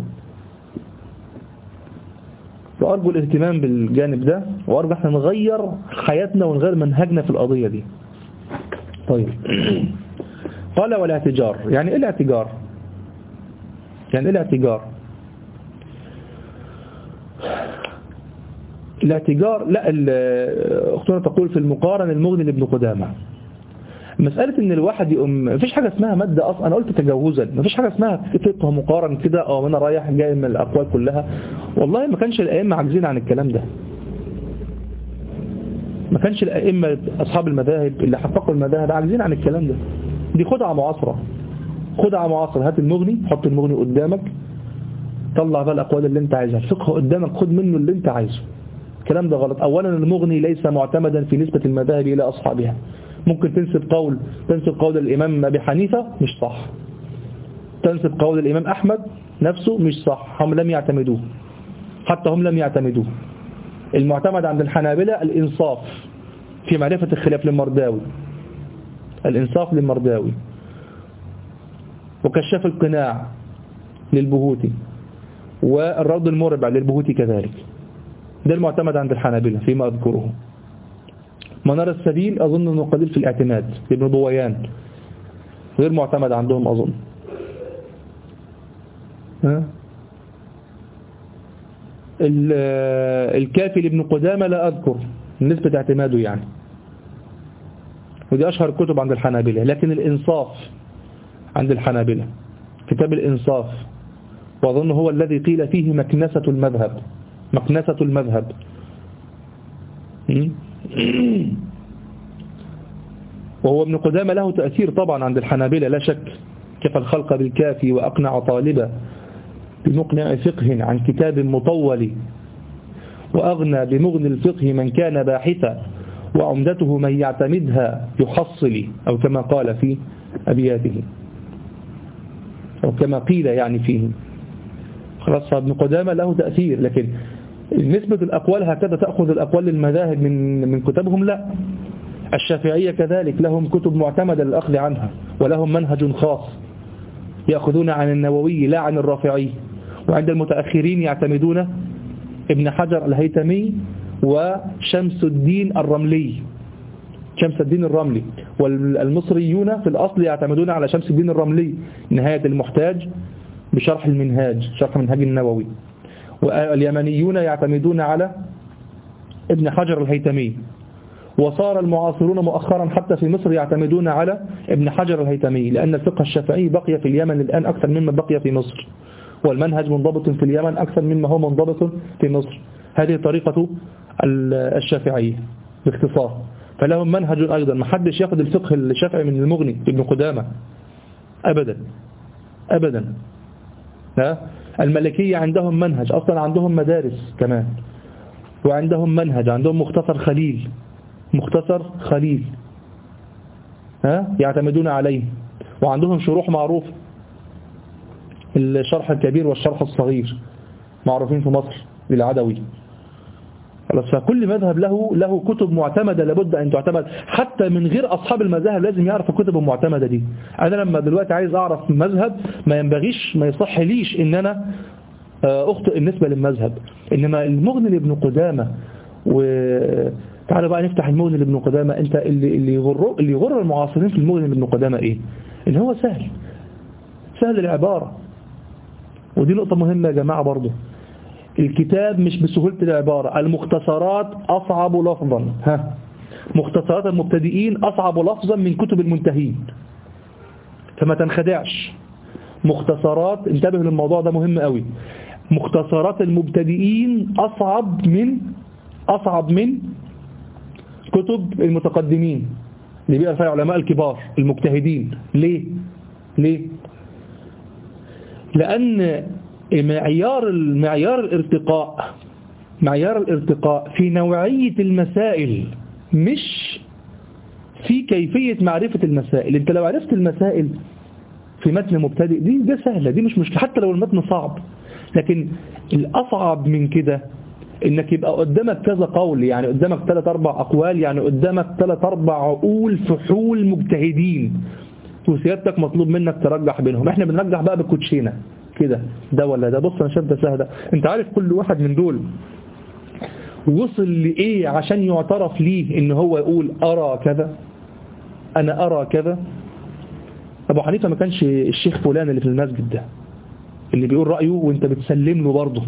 وأرجو الاهتمام بالجانب ده، وأرجو احنا نغير حياتنا ونغير منهجنا في القضية دي. طيب قال والاعتجار، يعني ايه الاعتجار؟ يعني ايه الاعتجار؟ الاعتجار، لا اختنا تقول في المقارن المغني لابن قدامة. مسألة ان الواحد يقوم، مفيش حاجة اسمها مادة اصلا، انا قلت تجاوزا، مفيش حاجة اسمها فقه مقارن كده او انا رايح جاي من الاقوال كلها. والله ما كانش الائمة عاجزين عن الكلام ده، ما كانش الائمة اصحاب المذاهب اللي حققوا المذاهب عاجزين عن الكلام ده. دي خدعة معاصرة، خدعة معاصرة. هات المغني، حط المغني قدامك، طلع بقى الاقوال اللي انت عايزها، الفقه قدامك خد منه اللي انت عايزه. الكلام ده غلط. اولا المغني ليس معتمدا في نسبة المذاهب الى اصحابها. ممكن تنسب قول تنسب قول الامام ابي حنيفة مش صح، تنسب قول الامام احمد نفسه مش صح، هم لم يعتمدوه، حتى هم لم يعتمدوه. المعتمد عند الحنابلة الانصاف في معرفة الخلاف للمرداوي، الانصاف للمرداوي، وكشاف القناع للبهوتي، والروض المربع للبهوتي كذلك. ده المعتمد عند الحنابلة فيما أذكره. منار السبيل أظن أنه قليل في الاعتماد لابن ضويان، غير معتمد عندهم أظن. ها؟ الكافي لابن قدامة لا أذكر نسبة اعتماده يعني، ودي أشهر الكتب عند الحنابلة. لكن الإنصاف عند الحنابلة، كتاب الإنصاف، وأظن هو الذي قيل فيه مكنسة المذهب، مكنسة المذهب. وهو ابن قدامة له تأثير طبعا عند الحنابلة لا شك، كفى الخلق بالكافي وأقنع طالبا بمقنع فقه عن كتاب مطول، وأغنى بمغني الفقه من كان باحثا، وعمدته من يعتمدها يحصل، أو كما قال في أبياته، أو كما قيل يعني فيه. خلاص ابن قدامة له تأثير، لكن نسبة الأقوال هكذا تأخذ الأقوال للمذاهب من من كتبهم؟ لا. الشافعية كذلك لهم كتب معتمدة للأخذ عنها، ولهم منهج خاص يأخذون عن النووي لا عن الرافعي. وعند المتأخرين يعتمدون ابن حجر الهيثمي وشمس الدين الرملي، شمس الدين الرملي. والمصريون في الأصل يعتمدون على شمس الدين الرملي نهاية المحتاج بشرح المنهاج، شرح منهاج النووي. واليمنيون يعتمدون على ابن حجر الهيثمي. وصار المعاصرون مؤخرا حتى في مصر يعتمدون على ابن حجر الهيثمي، لأن الفقه الشافعي بقي في اليمن الآن أكثر مما بقي في مصر، والمنهج منضبط في اليمن أكثر مما هو منضبط في مصر. هذه طريقة الشافعية باختصار. فلهم منهج أيضا، ما حدش ياخذ الفقه الشافعي من المغني ابن قدامة أبدا أبدا. ها؟ الملكية عندهم منهج، أصلا عندهم مدارس كمان، وعندهم منهج، عندهم مختصر خليل، مختصر خليل ها يعتمدون عليه، وعندهم شروح معروف، الشرح الكبير والشرح الصغير معروفين في مصر للعدوي. فكل مذهب له له كتب معتمدة لابد أن تعتمد، حتى من غير أصحاب المذاهب لازم يعرف الكتب المعتمدة دي. أنا لما دلوقتي عايز أعرف مذهب ما ينبغيش ما يصح ليش إن أنا أخطئ النسبة للمذهب. إنما المغني لابن قدامة، وتعالى بقى نفتح المغني لابن قدامة. أنت اللي اللي يغر اللي يغر المعاصرين في المغني لابن قدامة إيه؟ إن هو سهل، سهل العبارة. ودي نقطة مهمة يا جماعة برضو، الكتاب مش بسهولة العبارة. المختصرات أصعب لفظا، ها مختصرات المبتدئين أصعب لفظا من كتب المنتهين، فما تنخدعش. مختصرات، انتبه للموضوع ده مهم قوي، مختصرات المبتدئين أصعب من أصعب من كتب المتقدمين اللي بيقرأ فيها العلماء الكبار المجتهدين. ليه؟ ليه؟ لأن معيار معيار الارتقاء معيار الارتقاء في نوعية المسائل، مش في كيفية معرفة المسائل. انت لو عرفت المسائل في متن مبتدئ دي ده سهلة، دي مش مشكلة حتى لو المتن صعب. لكن الأصعب من كده انك يبقى قدامك كذا قول، يعني قدامك ثلاث اربع اقوال، يعني قدامك ثلاث اربع عقول فحول مجتهدين، وسيادتك مطلوب منك ترجح بينهم. احنا بنرجح بقى بالكوتشينه كده، ده ولا ده، بص انا شايف ده سهل. انت عارف كل واحد من دول وصل لايه عشان يعترف ليه ان هو يقول ارى كذا، انا ارى كذا. ابو حنيفه ما كانش الشيخ فلان اللي في المسجد ده اللي بيقول رايه وانت بتسلم له برضه.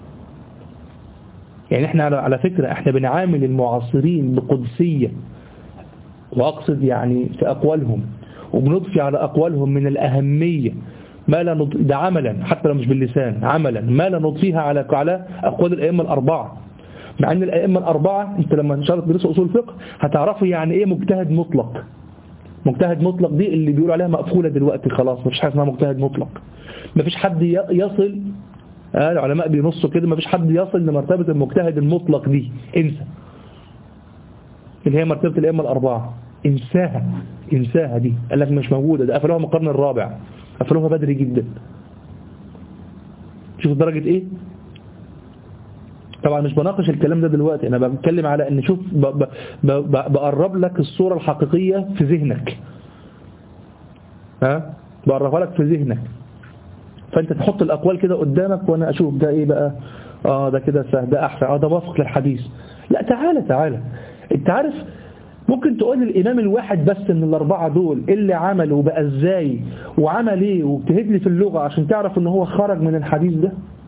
يعني احنا على فكره احنا بنعامل المعاصرين بقدسيه، واقصد يعني في اقوالهم، وبنضفي على اقوالهم من الاهميه ما لا نض... ده عملا حتى لو مش باللسان، عملا ما لا نضفيها على على اقوال الائمه الاربعه. مع ان الائمه الاربعه انت لما ان شاء الله تدرسوا اصول الفقه هتعرفوا يعني ايه مجتهد مطلق. مجتهد مطلق دي اللي بيقولوا عليها مقفوله دلوقتي خلاص، مفيش حاجه اسمها مجتهد مطلق. مفيش حد يصل، آه العلماء بينصوا كده، مفيش حد يصل لمرتبه المجتهد المطلق دي، انسى. اللي هي مرتبه الائمه الاربعه، انساها انساها دي، قال لك مش موجوده، ده قفلوها من القرن الرابع، قفلوها بدري جدا. شوف درجة ايه. طبعا مش بناقش الكلام ده دلوقتي، انا بتكلم على ان شوف ب ب ب بقرب لك الصورة الحقيقية في ذهنك، ها بقربها لك في ذهنك، فانت تحط الاقوال كده قدامك وانا اشوف ده ايه بقى. اه ده كده سهل، ده احسن، اه ده وافق للحديث. لا تعالى تعالى انت عارف ممكن تقول الإمام الواحد بس من الأربعة دول اللي عمله بقى إزاي وعمل إيه، وابتهد لي في اللغة عشان تعرف إن هو خرج من الحديث ده.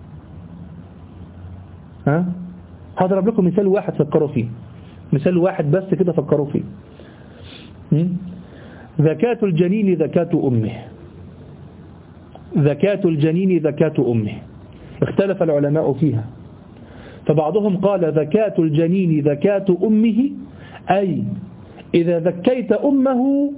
ها هضرب لكم مثال واحد فكروا فيه، مثال واحد بس كده فكروا فيه. زكاة الجنين زكاة أمه، زكاة الجنين زكاة أمه، اختلف العلماء فيها. فبعضهم قال زكاة الجنين زكاة أمه، أي إذا ذكيت أمه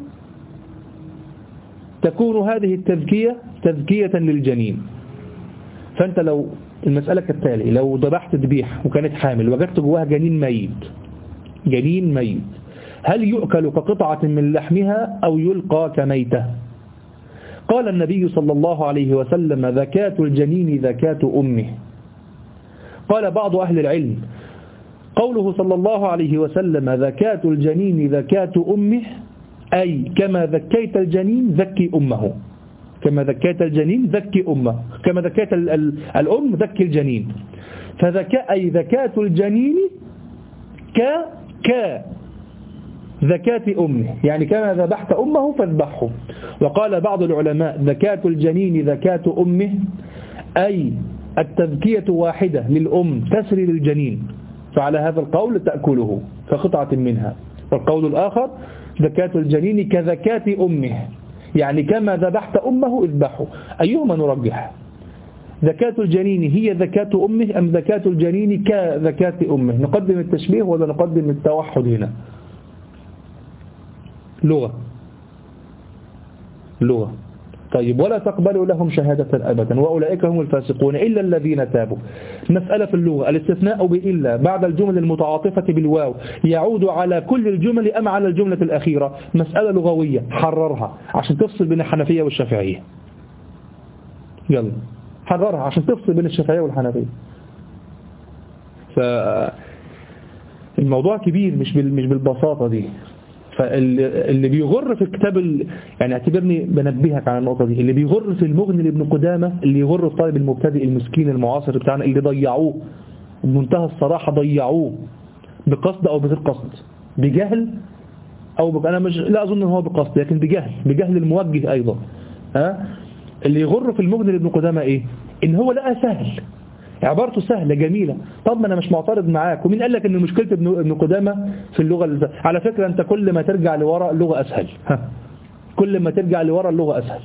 تكون هذه التذكية تذكية للجنين. فأنت لو المسألة كالتالي، لو ذبحت ذبيحة وكانت حامل وجدت جواها جنين ميت جنين ميت هل يؤكل كقطعة من لحمها أو يلقى كميتة؟ قال النبي صلى الله عليه وسلم ذكاة الجنين ذكاة أمه. قال بعض أهل العلم قوله صلى الله عليه وسلم ذكاة الجنين ذكاة أمه أي كما ذكيت الجنين ذكي أمه، كما ذكيت الجنين ذكي أمه، كما ذكيت الأم ذكي الجنين. فذكاء أي ذكاة الجنين ك ك ذكاة أمه، يعني كما ذبحت أمه فاذبحه. وقال بعض العلماء ذكاة الجنين ذكاة أمه أي التذكية واحدة للأم تسري للجنين، فعلى هذا القول تأكله كقطعة منها. والقول الآخر ذكاة الجنين كذكاة أمه، يعني كما ذبحت أمه اذبحه. أيهما نرجح؟ ذكاة الجنين هي ذكاة أمه أم ذكاة الجنين كذكاة أمه؟ نقدم التشبيه ولا نقدم التوحد هنا؟ لغة لغة طيب. ولا تقبلوا لهم شهادة أبدا وأولئك هم الفاسقون إلا الذين تابوا. مسألة في اللغة الاستثناء بإلا بعد الجمل المتعاطفة بالواو يعود على كل الجمل أم على الجملة الأخيرة؟ مسألة لغوية حررها عشان تفصل بين الحنفية والشافعية. يلا حررها عشان تفصل بين الشافعية والحنفية. فالموضوع كبير مش مش بالبساطة دي. فاللي بيغر في الكتاب ال... يعني اعتبرني بنبهك على النقطة دي، اللي بيغر في المغني لابن قدامة، اللي يغر الطالب المبتدئ المسكين المعاصر بتاعنا اللي ضيعوه بمنتهى الصراحة، ضيعوه بقصد أو بغير قصد، بجهل أو بق... أنا مش لا أظن أنه هو بقصد، لكن بجهل بجهل الموجه أيضا. ها اللي يغر في المغني لابن قدامة إيه؟ إن هو لقى سهل، عبارته سهلة جميلة. طب ما أنا مش معترض معاك، ومين قال لك إن مشكلة ابن قدامة في اللغة اللي... على فكرة أنت كل ما ترجع لورا اللغة أسهل. ها. كل ما ترجع لورا اللغة أسهل.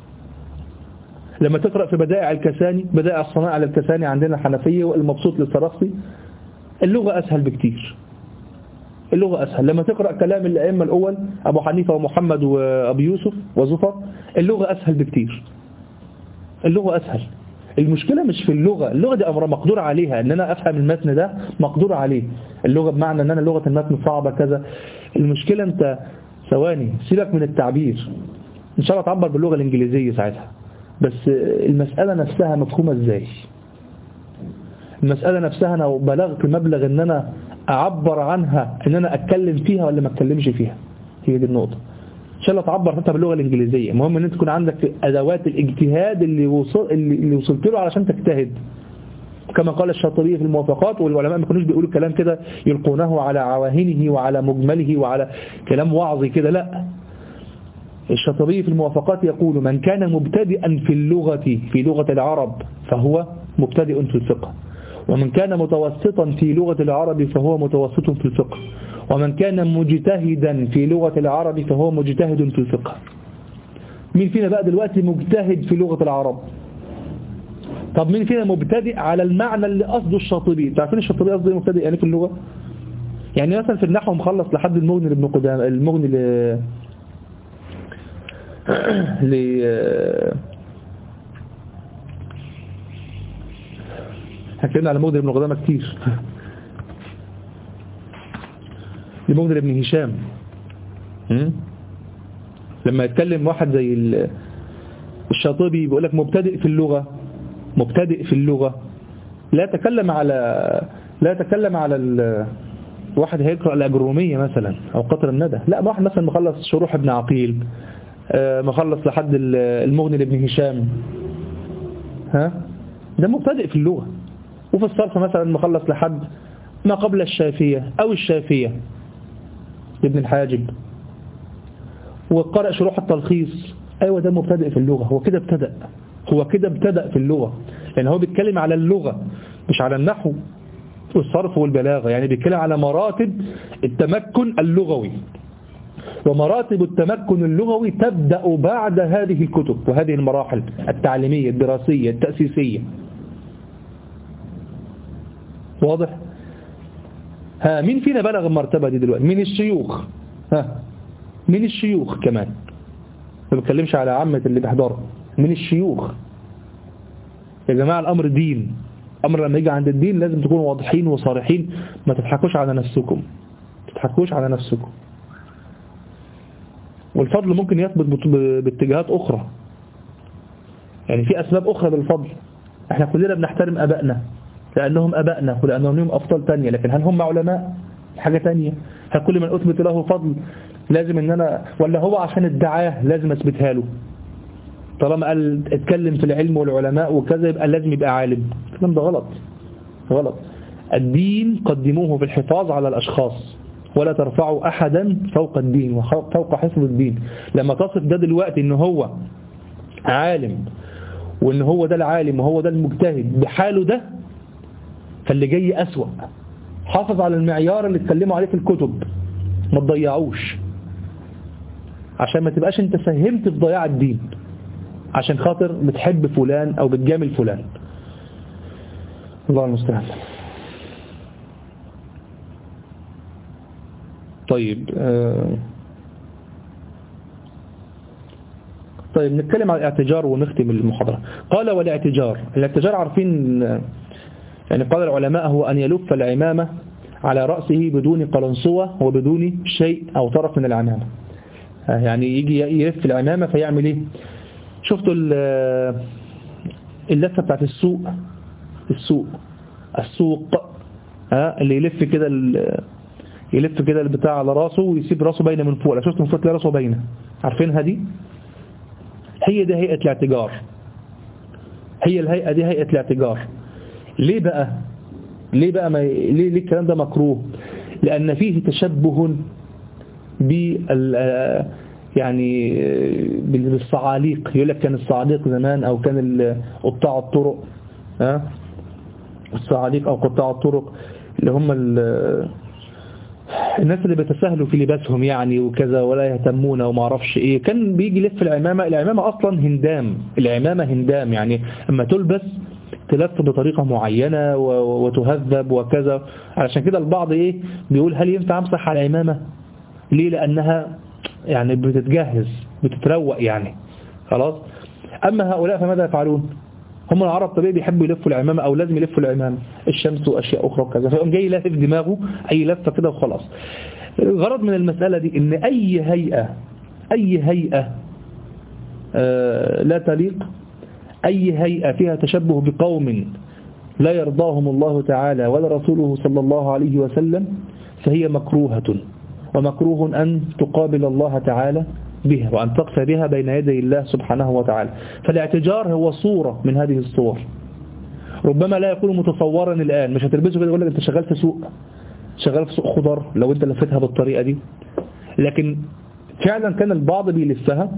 لما تقرأ في بدائع الكساني، بدائع الصناعة للكساني عندنا حنفية والمبسوط للسرخسي، اللغة أسهل بكتير. اللغة أسهل. لما تقرأ كلام الأئمة الأول أبو حنيفة ومحمد وأبي يوسف وزفر، اللغة أسهل بكتير. اللغة أسهل. المشكلة مش في اللغة، اللغة دي أمر مقدور عليها، ان انا افهم المتن ده مقدور عليه. اللغة بمعنى ان انا لغة المتن صعبة كذا. المشكلة انت ثواني سيبك من التعبير، ان شاء الله تعبر باللغة الانجليزية ساعتها، بس المسألة نفسها مفهومة ازاي؟ المسألة نفسها انا بلغت مبلغ ان انا اعبر عنها، ان انا اتكلم فيها ولا ما اتكلمش فيها، هي دي النقطة. ان شاء الله تعبر حتى باللغة الانجليزية. المهم ان انت تكون عندك ادوات الاجتهاد اللي وصل اللي وصلت له علشان تجتهد، كما قال الشاطبي في الموافقات. والعلماء ما كانوش بيقولوا كلام كده يلقونه على عواهنه وعلى مجمله وعلى كلام وعظي كده، لا. الشاطبي في الموافقات يقول من كان مبتدئا في اللغة في لغة العرب فهو مبتدئ في الفقه، ومن كان متوسطا في لغة العرب فهو متوسط في الفقه، ومن كان مجتهدا في لغة العرب فهو مجتهد في الفقه. مين فينا بقى دلوقتي مجتهد في لغة العرب؟ طب مين فينا مبتدئ على المعنى اللي قصده الشاطبي؟ تعرفين الشاطبي قصده ايه مبتدئ يعني في اللغة؟ يعني مثلا في النحو مخلص لحد المغني لابن قدامة، المغني ل ل هكلمنا على المغني لابن قدامة كتير. لمغني لابن هشام لما يتكلم واحد زي الشاطبي بيقول لك مبتدئ في اللغة، مبتدئ في اللغة لا يتكلم على لا يتكلم على ال... واحد هيقرأ الأجرومية مثلا أو قطر الندى، لا، واحد مثلا مخلص شروح ابن عقيل، مخلص لحد المغني لابن هشام، ها ده مبتدئ في اللغة. وفي الصرف مثلا مخلص لحد ما قبل الشافية أو الشافية ابن الحاجب، وقرأ شروح التلخيص، أيوة ده مبتدئ في اللغة. هو كده ابتدأ هو كده ابتدأ في اللغة، لأن هو بيتكلم على اللغة مش على النحو والصرف والبلاغة. يعني بيتكلم على مراتب التمكن اللغوي، ومراتب التمكن اللغوي تبدأ بعد هذه الكتب وهذه المراحل التعليمية الدراسية التأسيسية. واضح؟ ها مين فينا بلغ المرتبة دي دلوقتي؟ من الشيوخ ها من الشيوخ كمان، ما بتكلمش على عامة اللي بيحضروا، من الشيوخ. يا جماعة الأمر دين، أمر لما يجي عند الدين لازم تكونوا واضحين وصارحين، ما تضحكوش على نفسكم، ما تضحكوش على نفسكم. والفضل ممكن يثبت باتجاهات أخرى، يعني في أسباب أخرى بالفضل. احنا كلنا بنحترم أبائنا لأنهم أبائنا ولأنهم لهم أفضل تانية، لكن هل هم علماء؟ حاجة تانية. هل كل من أثبت له فضل لازم ان انا، ولا هو عشان الدعاية لازم اثبتها له؟ طالما قال اتكلم في العلم والعلماء وكذا يبقى لازم يبقى عالم. الكلام ده غلط غلط. الدين قدموه في الحفاظ على الأشخاص، ولا ترفعوا أحدا فوق الدين وفوق حفظ الدين. لما تصف ده دلوقتي ان هو عالم وان هو ده العالم وهو ده المجتهد بحاله ده، فاللي جاي أسوأ. حافظ على المعيار اللي اتكلموا عليه في الكتب، ما تضيعوش، عشان ما تبقاش انت ساهمت في ضياع الدين عشان خاطر بتحب فلان او بتجامل فلان. الله المستعان. طيب آه طيب نتكلم عن الاعتجار ونختم المحاضرة. قال والاعتجار، الاعتجار عارفين يعني قال العلماء هو أن يلف العمامة على رأسه بدون قلنسوة وبدون شيء أو طرف من العمامة. يعني يجي يلف العمامة فيعمل ايه؟ شفتوا اللفة بتاعت السوق السوق السوق ها اللي يلف كده يلف كده البتاع على راسه ويسيب راسه باينه من فوق. لا شفت من فوق تلاقي راسه باينه، عارفينها دي؟ هي دي هيئة الاعتجار، هي الهيئة دي هيئة الاعتجار. ليه بقى ليه بقى ما ليه, ليه الكلام ده مكروه؟ لأن فيه تشبه بال يعني بالصعاليق. يقول لك كان الصعاليق زمان أو كان قطاع الطرق ها الصعاليق أو قطاع الطرق اللي هم الناس اللي بيتساهلوا في لباسهم يعني وكذا ولا يهتمون وما اعرفش ايه. كان بيجي يلف العمامة. العمامة أصلا هندام، العمامة هندام يعني اما تلبس تلف بطريقة معينة وتهذب وكذا. علشان كده البعض ايه بيقول هل ينفع امسح على العمامة؟ ليه؟ لأنها يعني بتتجهز بتتروق يعني خلاص. أما هؤلاء فماذا يفعلون؟ هم العرب طبيعي بيحبوا يلفوا العمامة أو لازم يلفوا العمامة، الشمس وأشياء أخرى وكذا، فيقوم جاي لافف دماغه أي لفة كده وخلاص. الغرض من المسألة دي إن أي هيئة أي هيئة آه لا تليق، أي هيئة فيها تشبه بقوم لا يرضاهم الله تعالى ولا رسوله صلى الله عليه وسلم فهي مكروهة، ومكروه أن تقابل الله تعالى بها وأن تقف بها بين يدي الله سبحانه وتعالى. فالاعتجار هو صورة من هذه الصور، ربما لا يكون متصورا الآن. مش هتلبسه كده يقول لك أنت شغال في سوق شغال في سوق خضار لو أنت لفتها بالطريقة دي، لكن فعلا كان البعض بيلفها.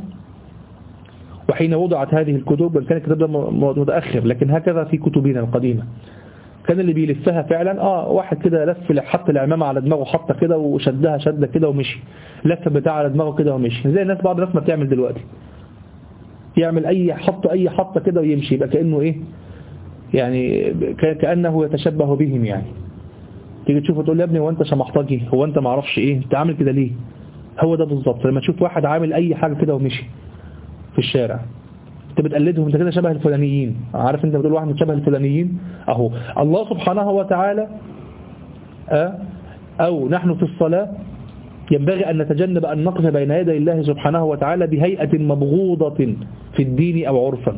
وحين وضعت هذه الكتب، كان الكتاب ده متأخر لكن هكذا في كتبنا القديمة، كان اللي بيلفها فعلا اه واحد كده لف حط العمامة على دماغه حطه كده وشدها شدة كده ومشي، لف بتاع على دماغه كده ومشي، زي الناس بعض الناس ما بتعمل دلوقتي، يعمل اي حط اي حطه كده ويمشي، يبقى كأنه ايه يعني كأنه يتشبه بهم. يعني تيجي تشوفه تقول يا ابني هو انت شمحطجي، هو انت ما اعرفش ايه، انت عامل كده ليه؟ هو ده بالظبط لما تشوف واحد عامل اي حاجة كده ومشي في الشارع انت بتقلدهم، انت كده شبه الفلانيين. عارف انت بتقول واحد شبه الفلانيين اهو. الله سبحانه وتعالى اه او نحن في الصلاة ينبغي أن نتجنب أن نقف بين يدي الله سبحانه وتعالى بهيئة مبغوضة في الدين أو عرفا،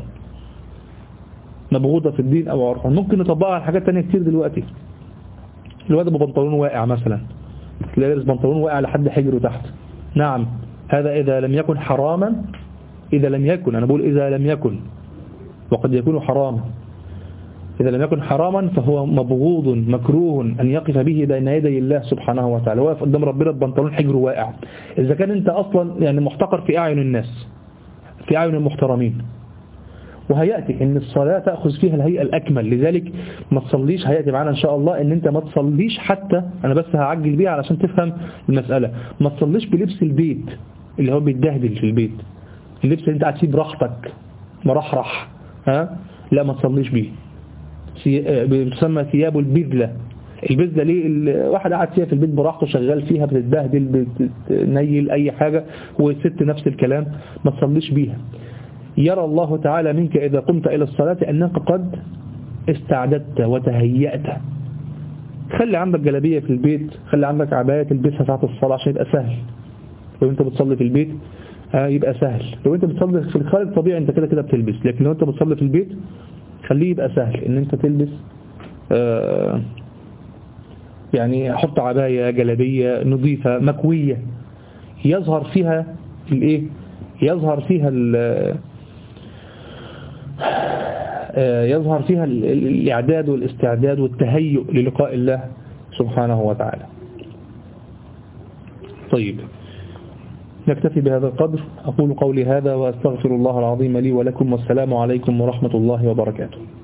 مبغوضة في الدين أو عرفا. ممكن نطبقها على حاجات تانية كتير دلوقتي. الواد ببنطلون واقع مثلا، تلاقي لابس بنطلون واقع لحد حجره تحت، نعم هذا إذا لم يكن حراما، إذا لم يكن أنا بقول إذا لم يكن وقد يكون حراما، إذا لم يكن حراما فهو مبغوض مكروه أن يقف به بين يدي الله سبحانه وتعالى، واقف قدام ربنا ببنطلون حجره واقع. إذا كان أنت أصلا يعني محتقر في أعين الناس، في أعين المحترمين، وهيأتي أن الصلاة تأخذ فيها الهيئة الأكمل. لذلك ما تصليش، هيأتي معنا إن شاء الله أن أنت ما تصليش، حتى أنا بس هعجل بيها علشان تفهم المسألة، ما تصليش بلبس البيت اللي هو بيتدهدل في البيت، اللبس اللي أنت قاعد فيه براحتك مرحرح ها، لا ما تصليش بيه، بتسمى ثياب البذلة، البيت ليه الواحد قاعد فيها في البيت براحته شغال فيها بتتبهدل بتنيل أي حاجة، والست نفس الكلام ما تصليش بيها. يرى الله تعالى منك إذا قمت إلى الصلاة أنك قد استعددت وتهيأت. خلي عندك جلابية في البيت، خلي عندك عباية تلبسها ساعة الصلاة عشان يبقى سهل. لو انت بتصلي في البيت آه يبقى سهل. لو انت بتصلي في الخارج طبيعي انت كده كده بتلبس، لكن لو انت بتصلي في البيت خليه يبقى سهل ان انت تلبس آه يعني حط عباية جلابية نظيفة مكوية يظهر فيها الايه يظهر فيها ال يظهر فيها الإعداد والاستعداد والتهيؤ للقاء الله سبحانه وتعالى. طيب نكتفي بهذا القدر. أقول قولي هذا وأستغفر الله العظيم لي ولكم، والسلام عليكم ورحمة الله وبركاته.